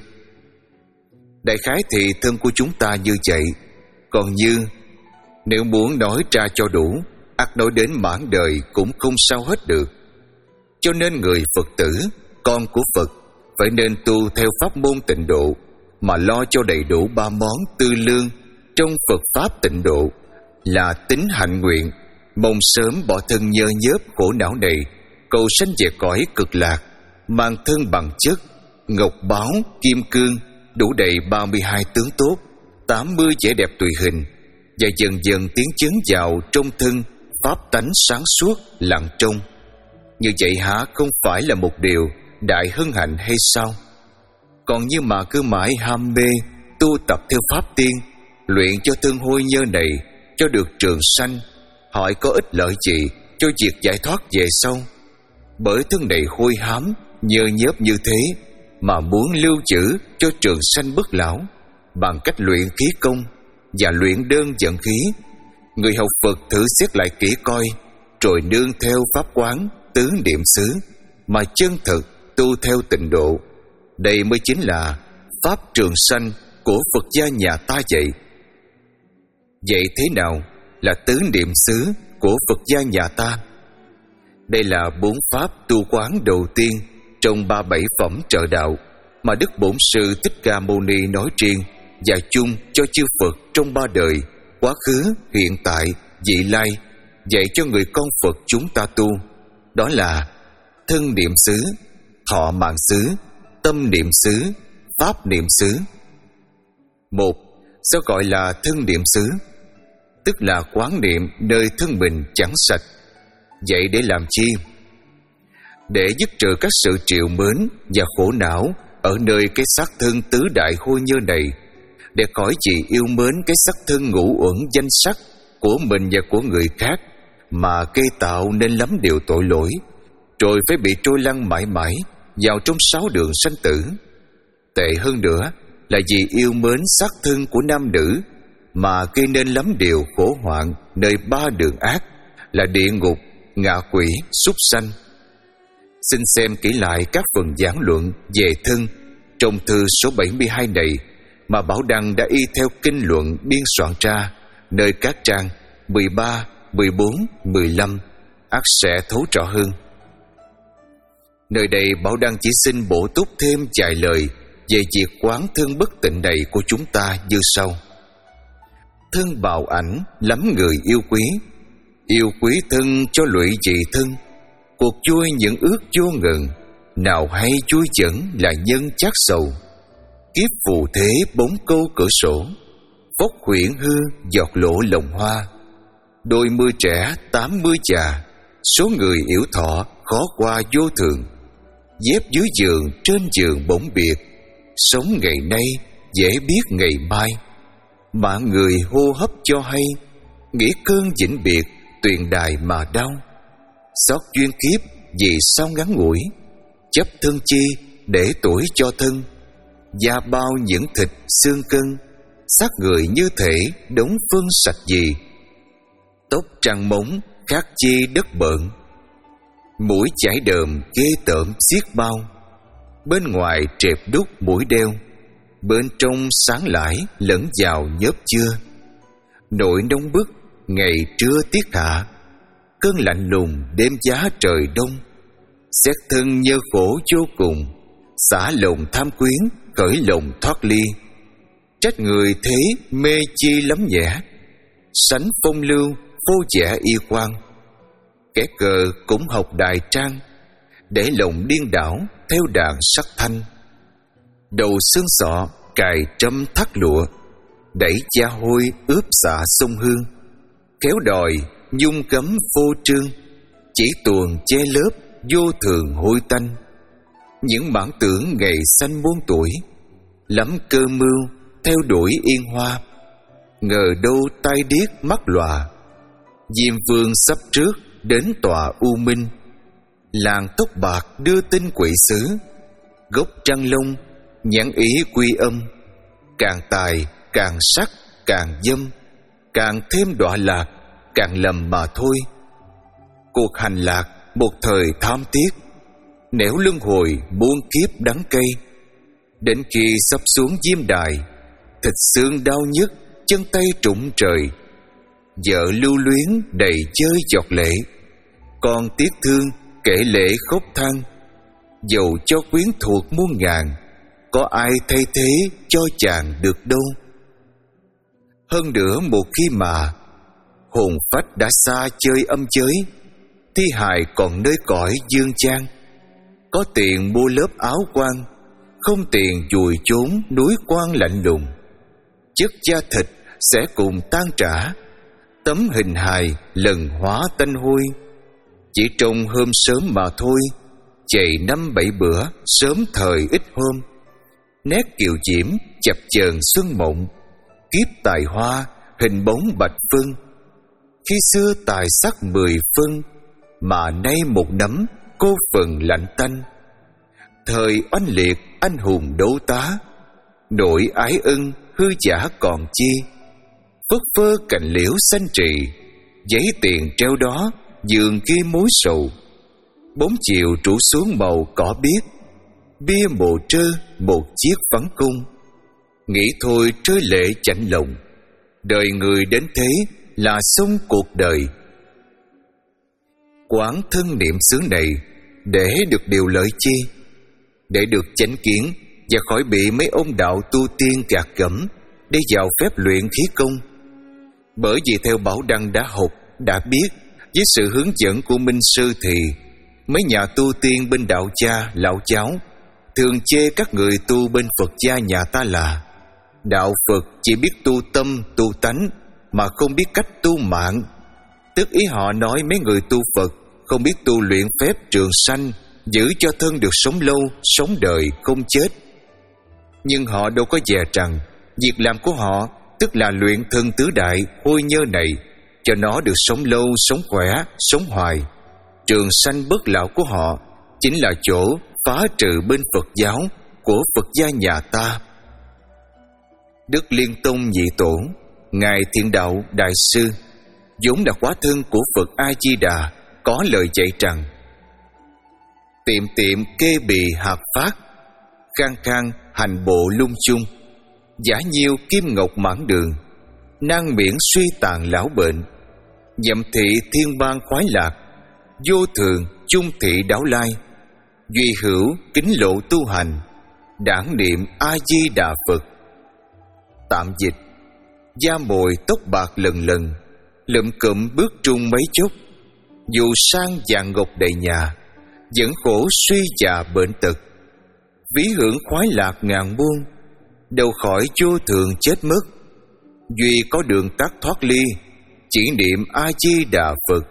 Đại khái thì thân của chúng ta như vậy. Còn như nếu muốn nói ra cho đủ, ắt nói đến mãn đời cũng không sao hết được. Cho nên người Phật tử, con của Phật, phải nên tu theo pháp môn tịnh độ, mà lo cho đầy đủ ba món tư lương trong Phật pháp tịnh độ là tín hạnh nguyện, mong sớm bỏ thân nhơ nhớp khổ não này, cầu sanh về cõi cực lạc, mang thân bằng chất ngọc báu kim cương, đủ đầy ba mươi hai tướng tốt, tám mươi vẻ đẹp tùy hình, và dần dần tiến chứng vào trong thân pháp tánh sáng suốt lặng trong. Như vậy hả không phải là một điều đại hân hạnh hay sao? Còn như mà cứ mãi ham mê tu tập theo pháp tiên, luyện cho thân hôi nhơ này cho được trường sanh, hỏi có ích lợi gì cho việc giải thoát về sau? Bởi thân này hôi hám nhơ nhớp như thế mà muốn lưu trữ cho trường sanh bất lão bằng cách luyện khí công và luyện đơn vận khí, người học Phật thử xét lại kỹ coi, rồi nương theo pháp quán tứ niệm xứ mà chân thực tu theo tịnh độ. Đây mới chính là pháp trường sanh của Phật gia nhà ta vậy. Vậy thế nào là tứ niệm xứ của Phật gia nhà ta? Đây là bốn pháp tu quán đầu tiên trong ba bảy phẩm trợ đạo mà Đức Bổn Sư Thích Ca Mâu Ni nói riêng và chung cho chư Phật trong ba đời, quá khứ, hiện tại, vị lai, dạy cho người con Phật chúng ta tu. Đó là thân niệm xứ, thọ mạng xứ, tâm niệm xứ, pháp niệm xứ. Một, sao gọi là thân niệm xứ? Tức là quán niệm nơi thân mình chẳng sạch. Vậy để làm chi? Để dứt trừ các sự triệu mến và khổ não ở nơi cái xác thân tứ đại hôi nhơ này, để khỏi chỉ yêu mến cái xác thân ngũ uẩn danh sắc của mình và của người khác mà gây tạo nên lắm điều tội lỗi, rồi phải bị trôi lăn mãi mãi vào trong sáu đường sanh tử. Tệ hơn nữa là vì yêu mến xác thân của nam nữ mà gây nên lắm điều khổ hoạn nơi ba đường ác là địa ngục, ngạ quỷ, súc sanh. Xin xem kỹ lại các phần giảng luận về thân trong thư số bảy mươi hai này mà Bảo Đăng đã y theo kinh luận biên soạn ra nơi các trang mười ba, mười bốn, mười lăm, ắt sẽ thấu rõ hơn. Nơi đây Bảo Đăng chỉ xin bổ túc thêm vài lời về việc quán thân bất tịnh này của chúng ta như sau. Thân bào ảnh lắm người yêu quý, yêu quý thân cho lụy dị thân, cuộc vui những ước vô ngần, nào hay vui dẫn là nhân chát sầu. Kiếp phù thế bốn câu cửa sổ, phốc huyễn hư giọt lộ lồng hoa. Đôi mươi trẻ tám mươi già, số người yếu thọ khó qua vô thường. Dép dưới giường trên giường bỗng biệt, sống ngày nay dễ biết ngày mai. Mạng người hô hấp cho hay, nghĩ cơn vĩnh biệt tuyền đài mà đau. Xót duyên kiếp vì sao ngắn ngủi, chấp thân chi để tuổi cho thân. Da bao những thịt xương cân, xác người như thể đống phân sạch gì. Tóc trăng mống khác chi đất bợn, mũi chải đờm ghê tởm xiết bao. Bên ngoài trẹp đúc mũi đeo, bên trong sáng lãi lẫn vào nhớp chưa. Nội nóng bức ngày trưa tiết hạ, cơn lạnh lùng đêm giá trời đông. Xét thân nhơ khổ vô cùng, xả lòng tham quyến khởi lòng thoát ly. Trách người thế mê chi lắm nhẹ, sánh phong lưu phô vẽ y quan. Kẻ cờ cũng học đài trang, để lòng điên đảo theo đàn sắc thanh. Đầu xương sọ cài trâm thắt lụa, đẩy cha hôi ướp xạ sông Hương. Khéo đòi nhung cấm vô trương, chỉ tuồng che lớp vô thường hôi tanh. Những bản tưởng ngày xanh muôn tuổi, lắm cơ mưu theo đuổi yên hoa. Ngờ đâu tai điếc mắt lòa, Diêm Vương sắp trước đến tòa u minh. Làng tóc bạc đưa tin quỷ sứ, gốc trăng lông nhãn ý quy âm. Càng tài càng sắc càng dâm, càng thêm đọa lạc càng lầm mà thôi. Cuộc hành lạc một thời tham tiếc, nẻo luân hồi muôn kiếp đắng cay. Đến khi sắp xuống diêm đài, thịt xương đau nhức, chân tay trụng trời. Vợ lưu luyến đầy chơi giọt lệ, con tiếc thương kể lễ khóc than. Dầu cho quyến thuộc muôn ngàn, có ai thay thế cho chàng được đâu. Hơn nữa một khi mà hồn phách đã xa chơi âm giới, thi hài còn nơi cõi dương gian. Có tiền mua lớp áo quan, không tiền vùi chốn núi quan lạnh lùng. Chất da thịt sẽ cùng tan trả, tấm hình hài lần hóa tanh hôi. Chỉ trong hôm sớm mà thôi, chạy năm bảy bữa sớm thời ít hôm. Nét kiều diễm chập chờn xuân mộng, kiếp tài hoa hình bóng bạch phân. Khi xưa tài sắc mười phân, mà nay một nắm cô phần lạnh tanh. Thời oanh liệt anh hùng đấu tá, nội ái ân hư giả còn chi. Phất phơ cành liễu xanh trì, giấy tiền treo đó giường kia mối sầu. Bóng chiều trụ xuống màu cỏ biếc, bia mồ trơ một chiếc vắng cung. Nghĩ thôi trơi lệ chạnh lòng, Đời người đến thế là sống cuộc đời. Quán thân niệm xứ này để được điều lợi chi? Để được chánh kiến và khỏi bị mấy ông đạo tu tiên gạt gẫm để vào phép luyện khí công. Bởi vì theo Bảo Đăng đã học, đã biết, với sự hướng dẫn của Minh Sư thì mấy nhà tu tiên bên đạo cha, lão cháu thường chê các người tu bên Phật gia nhà ta là đạo Phật chỉ biết tu tâm, tu tánh mà không biết cách tu mạng. Tức ý họ nói mấy người tu Phật không biết tu luyện phép trường sanh, giữ cho thân được sống lâu, sống đời không chết. Nhưng họ đâu có dè rằng việc làm của họ, tức là luyện thân tứ đại hôi nhơ này, cho nó được sống lâu, sống khỏe, sống hoài. Trường sanh bất lão của họ chính là chỗ phá trừ bên Phật giáo của Phật gia nhà ta. Đức Liên Tông Nhị Tổ, Ngài Thiện Đạo Đại Sư, vốn là hóa thân của Phật A-di-đà, có lời dạy rằng: tiệm tiệm kê bì hạt phát, khang khang hành bộ lung chung, giả nhiêu kim ngọc mãn đường, nan miễn suy tàn lão bệnh, nhậm thị thiên bang khoái lạc, vô thường chung thị đáo lai, duy hữu kính lộ tu hành, đảng niệm A-di-đà Phật. Tạm dịch: da mồi tóc bạc lần lần, lụm cụm bước trung mấy chốc, dù sang vàng ngọc đầy nhà, vẫn khổ suy già bệnh tật. Ví hưởng khoái lạc ngàn muôn, đâu khỏi vô thường chết mất. Duy có đường tắt thoát ly, chỉ niệm A-di-đà Phật.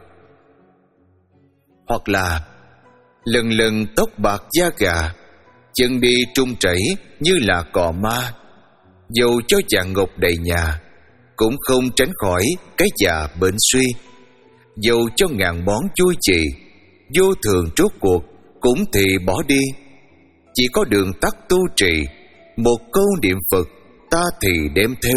Hoặc là: lần lần tóc bạc da gà, chân đi trung chảy như là cò ma, dầu cho vàng ngọc đầy nhà, cũng không tránh khỏi cái già bệnh suy. Dầu cho ngàn món chui chì, vô thường rốt cuộc cũng thì bỏ đi. Chỉ có đường tắt tu trì, một câu niệm Phật ta thì đem theo.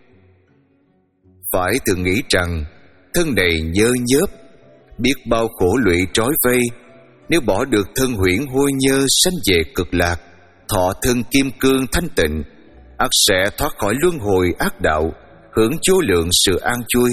Phải thường nghĩ rằng thân này nhơ nhớp, biết bao khổ lụy trói vây. Nếu bỏ được thân huyễn hôi nhơ, sanh về cực lạc, thọ thân kim cương thanh tịnh, ắt sẽ thoát khỏi luân hồi ác đạo, hưởng vô lượng sự an vui.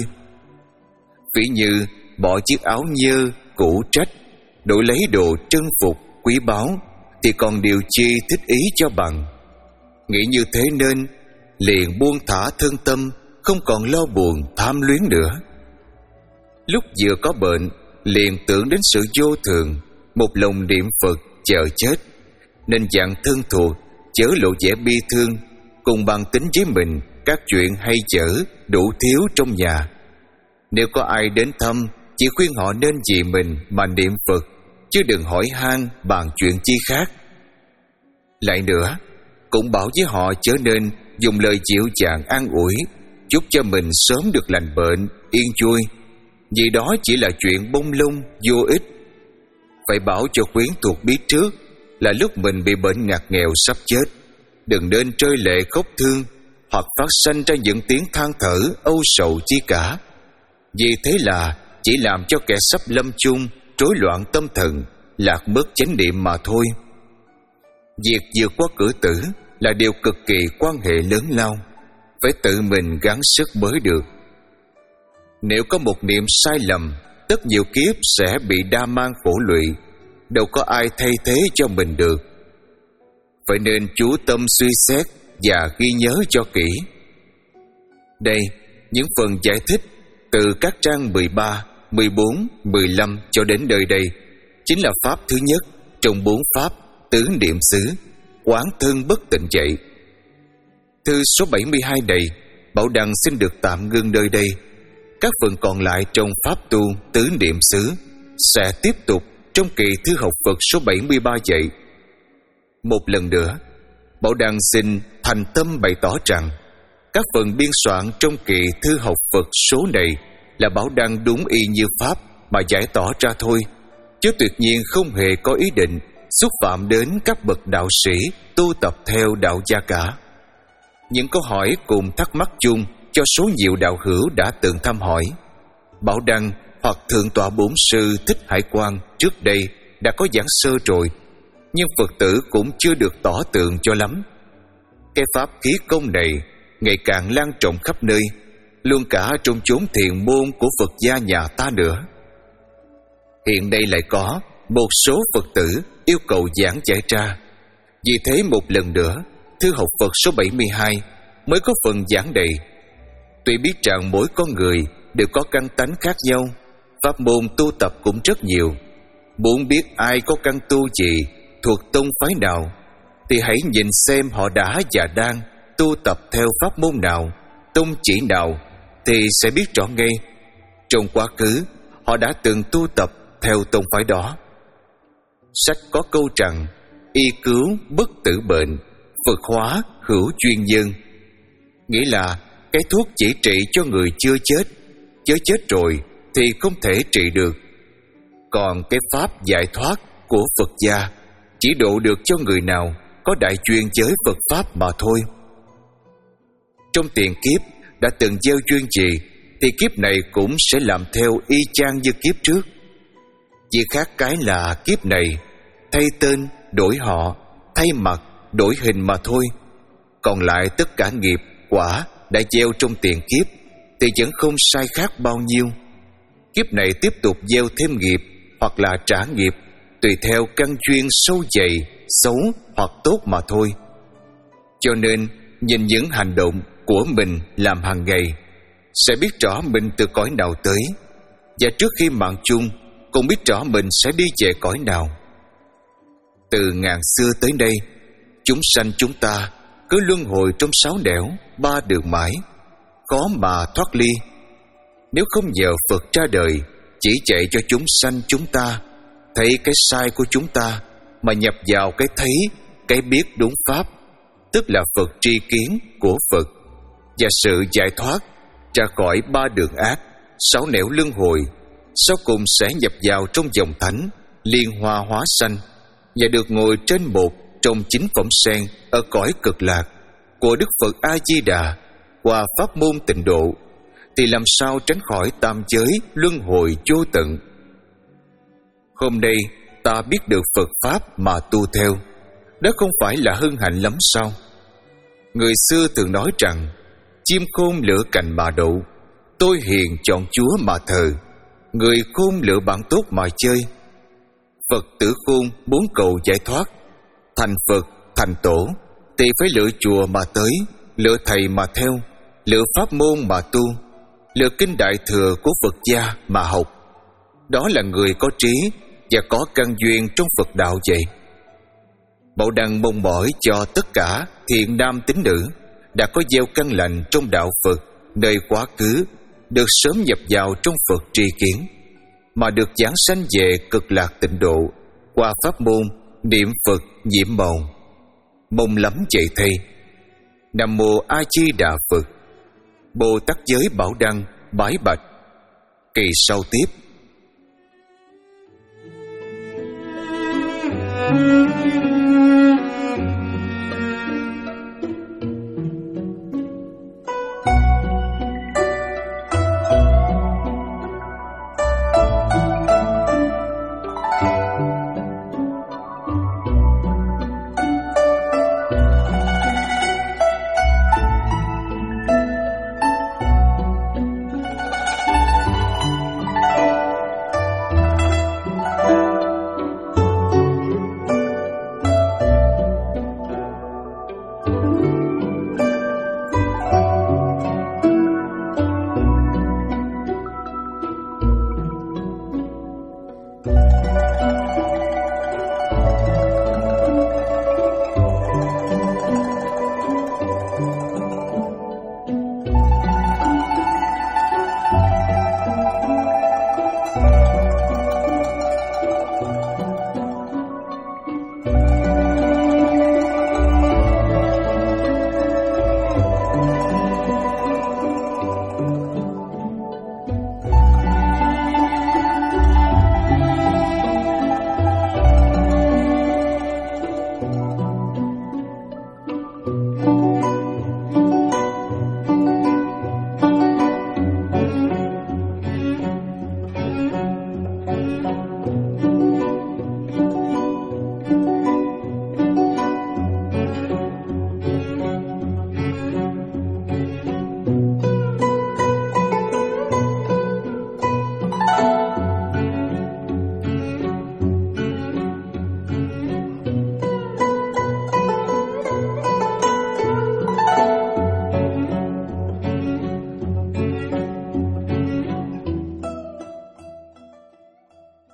Ví như bỏ chiếc áo nhơ cũ trách, đổi lấy đồ trân phục quý báu, thì còn điều chi thích ý cho bằng. Nghĩ như thế nên liền buông thả thân tâm, không còn lo buồn tham luyến nữa. Lúc vừa có bệnh liền tưởng đến sự vô thường, một lòng niệm Phật chờ chết, nên dặn thân thuộc chớ lộ vẻ bi thương, cùng bằng tính với mình các chuyện hay dở đủ thiếu trong nhà. Nếu có ai đến thăm, chỉ khuyên họ nên vì mình mà niệm Phật, chứ đừng hỏi han bàn chuyện chi khác. Lại nữa, cũng bảo với họ chớ nên dùng lời dịu dàng an ủi, chúc cho mình sớm được lành bệnh, yên vui, vì đó chỉ là chuyện bông lung vô ích. Phải bảo cho quyến thuộc biết trước là lúc mình bị bệnh ngặt nghèo sắp chết, đừng nên trơi lệ khóc thương, hoặc phát sanh ra những tiếng than thở âu sầu chi cả. Vì thế là chỉ làm cho kẻ sắp lâm chung rối loạn tâm thần, lạc mất chánh niệm mà thôi. Việc vượt qua cửa tử là điều cực kỳ quan hệ lớn lao, phải tự mình gắng sức mới được. Nếu có một niệm sai lầm, tất nhiều kiếp sẽ bị đa mang khổ lụy, đâu có ai thay thế cho mình được. Phải nên chú tâm suy xét và ghi nhớ cho kỹ. Đây, những phần giải thích từ các trang mười ba, mười bốn, mười lăm cho đến nơi đây chính là pháp thứ nhất trong bốn pháp tứ niệm xứ, quán thân bất tịnh dạy. Thư số bảy mươi hai này, Bảo Đăng xin được tạm ngưng nơi đây. Các phần còn lại trong pháp tu tứ niệm xứ sẽ tiếp tục trong kỳ thư học Phật số bảy mươi ba dạy. Một lần nữa, Bảo Đăng xin thành tâm bày tỏ rằng các phần biên soạn trong kỳ thư học Phật số này là Bảo Đăng đúng y như pháp mà giải tỏ ra thôi, chứ tuyệt nhiên không hề có ý định xúc phạm đến các bậc đạo sĩ tu tập theo đạo gia cả. Những câu hỏi cùng thắc mắc chung cho số nhiều đạo hữu đã từng thăm hỏi, Bảo Đăng hoặc Thượng tọa Bổn Sư Thích Hải Quang trước đây đã có giảng sơ rồi, nhưng Phật tử cũng chưa được tỏ tường cho lắm. Cái pháp khí công này ngày càng lan rộng khắp nơi, luôn cả trong chốn thiền môn của Phật gia nhà ta nữa. Hiện đây lại có một số Phật tử yêu cầu giảng giải ra. Vì thế một lần nữa, thư học Phật số bảy mươi hai mới có phần giảng đầy. Tuy biết rằng mỗi con người đều có căn tánh khác nhau, pháp môn tu tập cũng rất nhiều. Muốn biết ai có căn tu gì, thuộc tông phái nào, thì hãy nhìn xem họ đã và đang tu tập theo pháp môn nào, tông chỉ nào, thì sẽ biết rõ ngay. Trong quá khứ, họ đã từng tu tập theo tông phái đó. Sách có câu rằng: y cứu bất tử bệnh, Phật hóa hữu chuyên nhân. Nghĩa là cái thuốc chỉ trị cho người chưa chết, chứ chết rồi thì không thể trị được. Còn cái pháp giải thoát của Phật gia chỉ độ được cho người nào có đại duyên với Phật pháp mà thôi. Trong tiền kiếp đã từng gieo duyên gì thì kiếp này cũng sẽ làm theo y chang như kiếp trước. Chỉ khác cái là kiếp này thay tên, đổi họ, thay mặt, đổi hình mà thôi. Còn lại tất cả nghiệp, quả đã gieo trong tiền kiếp thì vẫn không sai khác bao nhiêu. Kiếp này tiếp tục gieo thêm nghiệp hoặc là trả nghiệp, tùy theo căn duyên sâu dày, xấu hoặc tốt mà thôi. Cho nên nhìn những hành động của mình làm hàng ngày sẽ biết rõ mình từ cõi nào tới, và trước khi mạng chung cũng biết rõ mình sẽ đi về cõi nào. Từ ngàn xưa tới đây, chúng sanh chúng ta cứ luân hồi trong sáu nẻo ba đường mãi, khó mà thoát ly. Nếu không nhờ Phật ra đời chỉ dạy cho chúng sanh chúng ta thấy cái sai của chúng ta mà nhập vào cái thấy, cái biết đúng pháp, tức là Phật tri kiến của Phật, và sự giải thoát ra khỏi ba đường ác, sáu nẻo luân hồi, sau cùng sẽ nhập vào trong dòng thánh liên hoa hóa sanh, và được ngồi trên một trong chín phẩm sen ở cõi cực lạc của Đức Phật A Di Đà qua pháp môn tịnh độ, thì làm sao tránh khỏi tam giới luân hồi vô tận. Hôm nay ta biết được Phật pháp mà tu theo, đó không phải là hân hạnh lắm sao? Người xưa thường nói rằng: chim khôn lựa cành mà đậu, tôi hiền chọn Chúa mà thờ, người khôn lựa bạn tốt mà chơi. Phật tử khôn muốn cầu giải thoát, thành Phật, thành tổ, thì phải lựa chùa mà tới, lựa thầy mà theo, lựa pháp môn mà tu, lựa kinh đại thừa của Phật gia mà học. Đó là người có trí và có căn duyên trong Phật đạo vậy. Bảo Đăng mong mỏi cho tất cả thiện nam tín nữ đã có gieo căn lành trong đạo Phật nơi quá khứ được sớm nhập vào trong Phật tri kiến, mà được giảng sanh về cực lạc tịnh độ qua pháp môn niệm Phật nhiễm màu. Mong lắm vậy thay. Nam mô A Di Đà Phật. Bồ Tát giới Bảo Đăng bái bạch. Kỳ sau tiếp.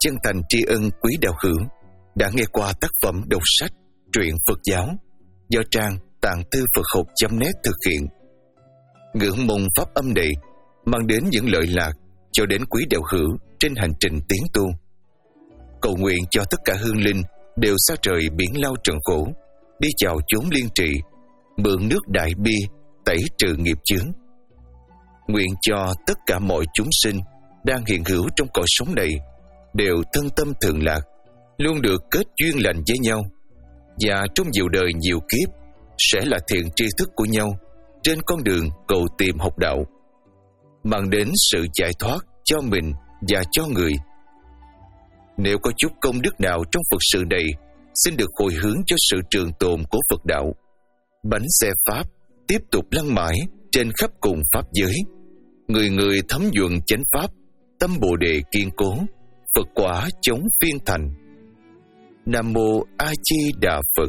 chân thành tri ân quý đạo hữu đã nghe qua tác phẩm đọc sách truyện Phật giáo do trang tạng thư Phật học chấm net thực hiện. Ngưỡng mong pháp âm này mang đến những lợi lạc cho đến quý đạo hữu trên hành trình tiến tu. Cầu nguyện cho tất cả hương linh đều xa trời biển lao trần khổ, đi chào chốn liên trị, mượn nước đại bi tẩy trừ nghiệp chướng. Nguyện cho tất cả mọi chúng sinh đang hiện hữu trong cõi sống này đều thân tâm thường lạc, luôn được kết duyên lành với nhau, và trong nhiều đời nhiều kiếp sẽ là thiện tri thức của nhau trên con đường cầu tìm học đạo, mang đến sự giải thoát cho mình và cho người. Nếu có chút công đức nào trong Phật sự này, xin được hồi hướng cho sự trường tồn của Phật đạo. Bánh xe Pháp tiếp tục lăn mãi trên khắp cùng Pháp giới. Người người thấm nhuận chánh Pháp, tâm Bồ Đề kiên cố, Phật quả chống phiên thành. Nam Mô A Di Đà Phật.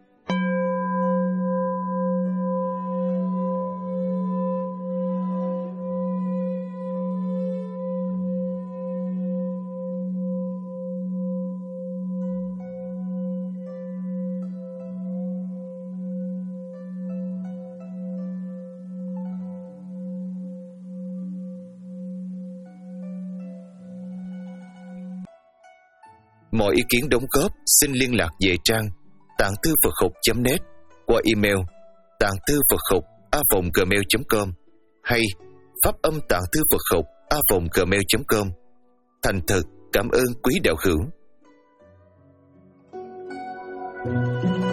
Mọi ý kiến đóng góp xin liên lạc về trang tạng thư Phật học chấm net qua email tạng thư Phật học a vòng gmail chấm com hay pháp âm tạng thư Phật học a vòng gmail chấm com. Thành thật cảm ơn quý đạo hữu.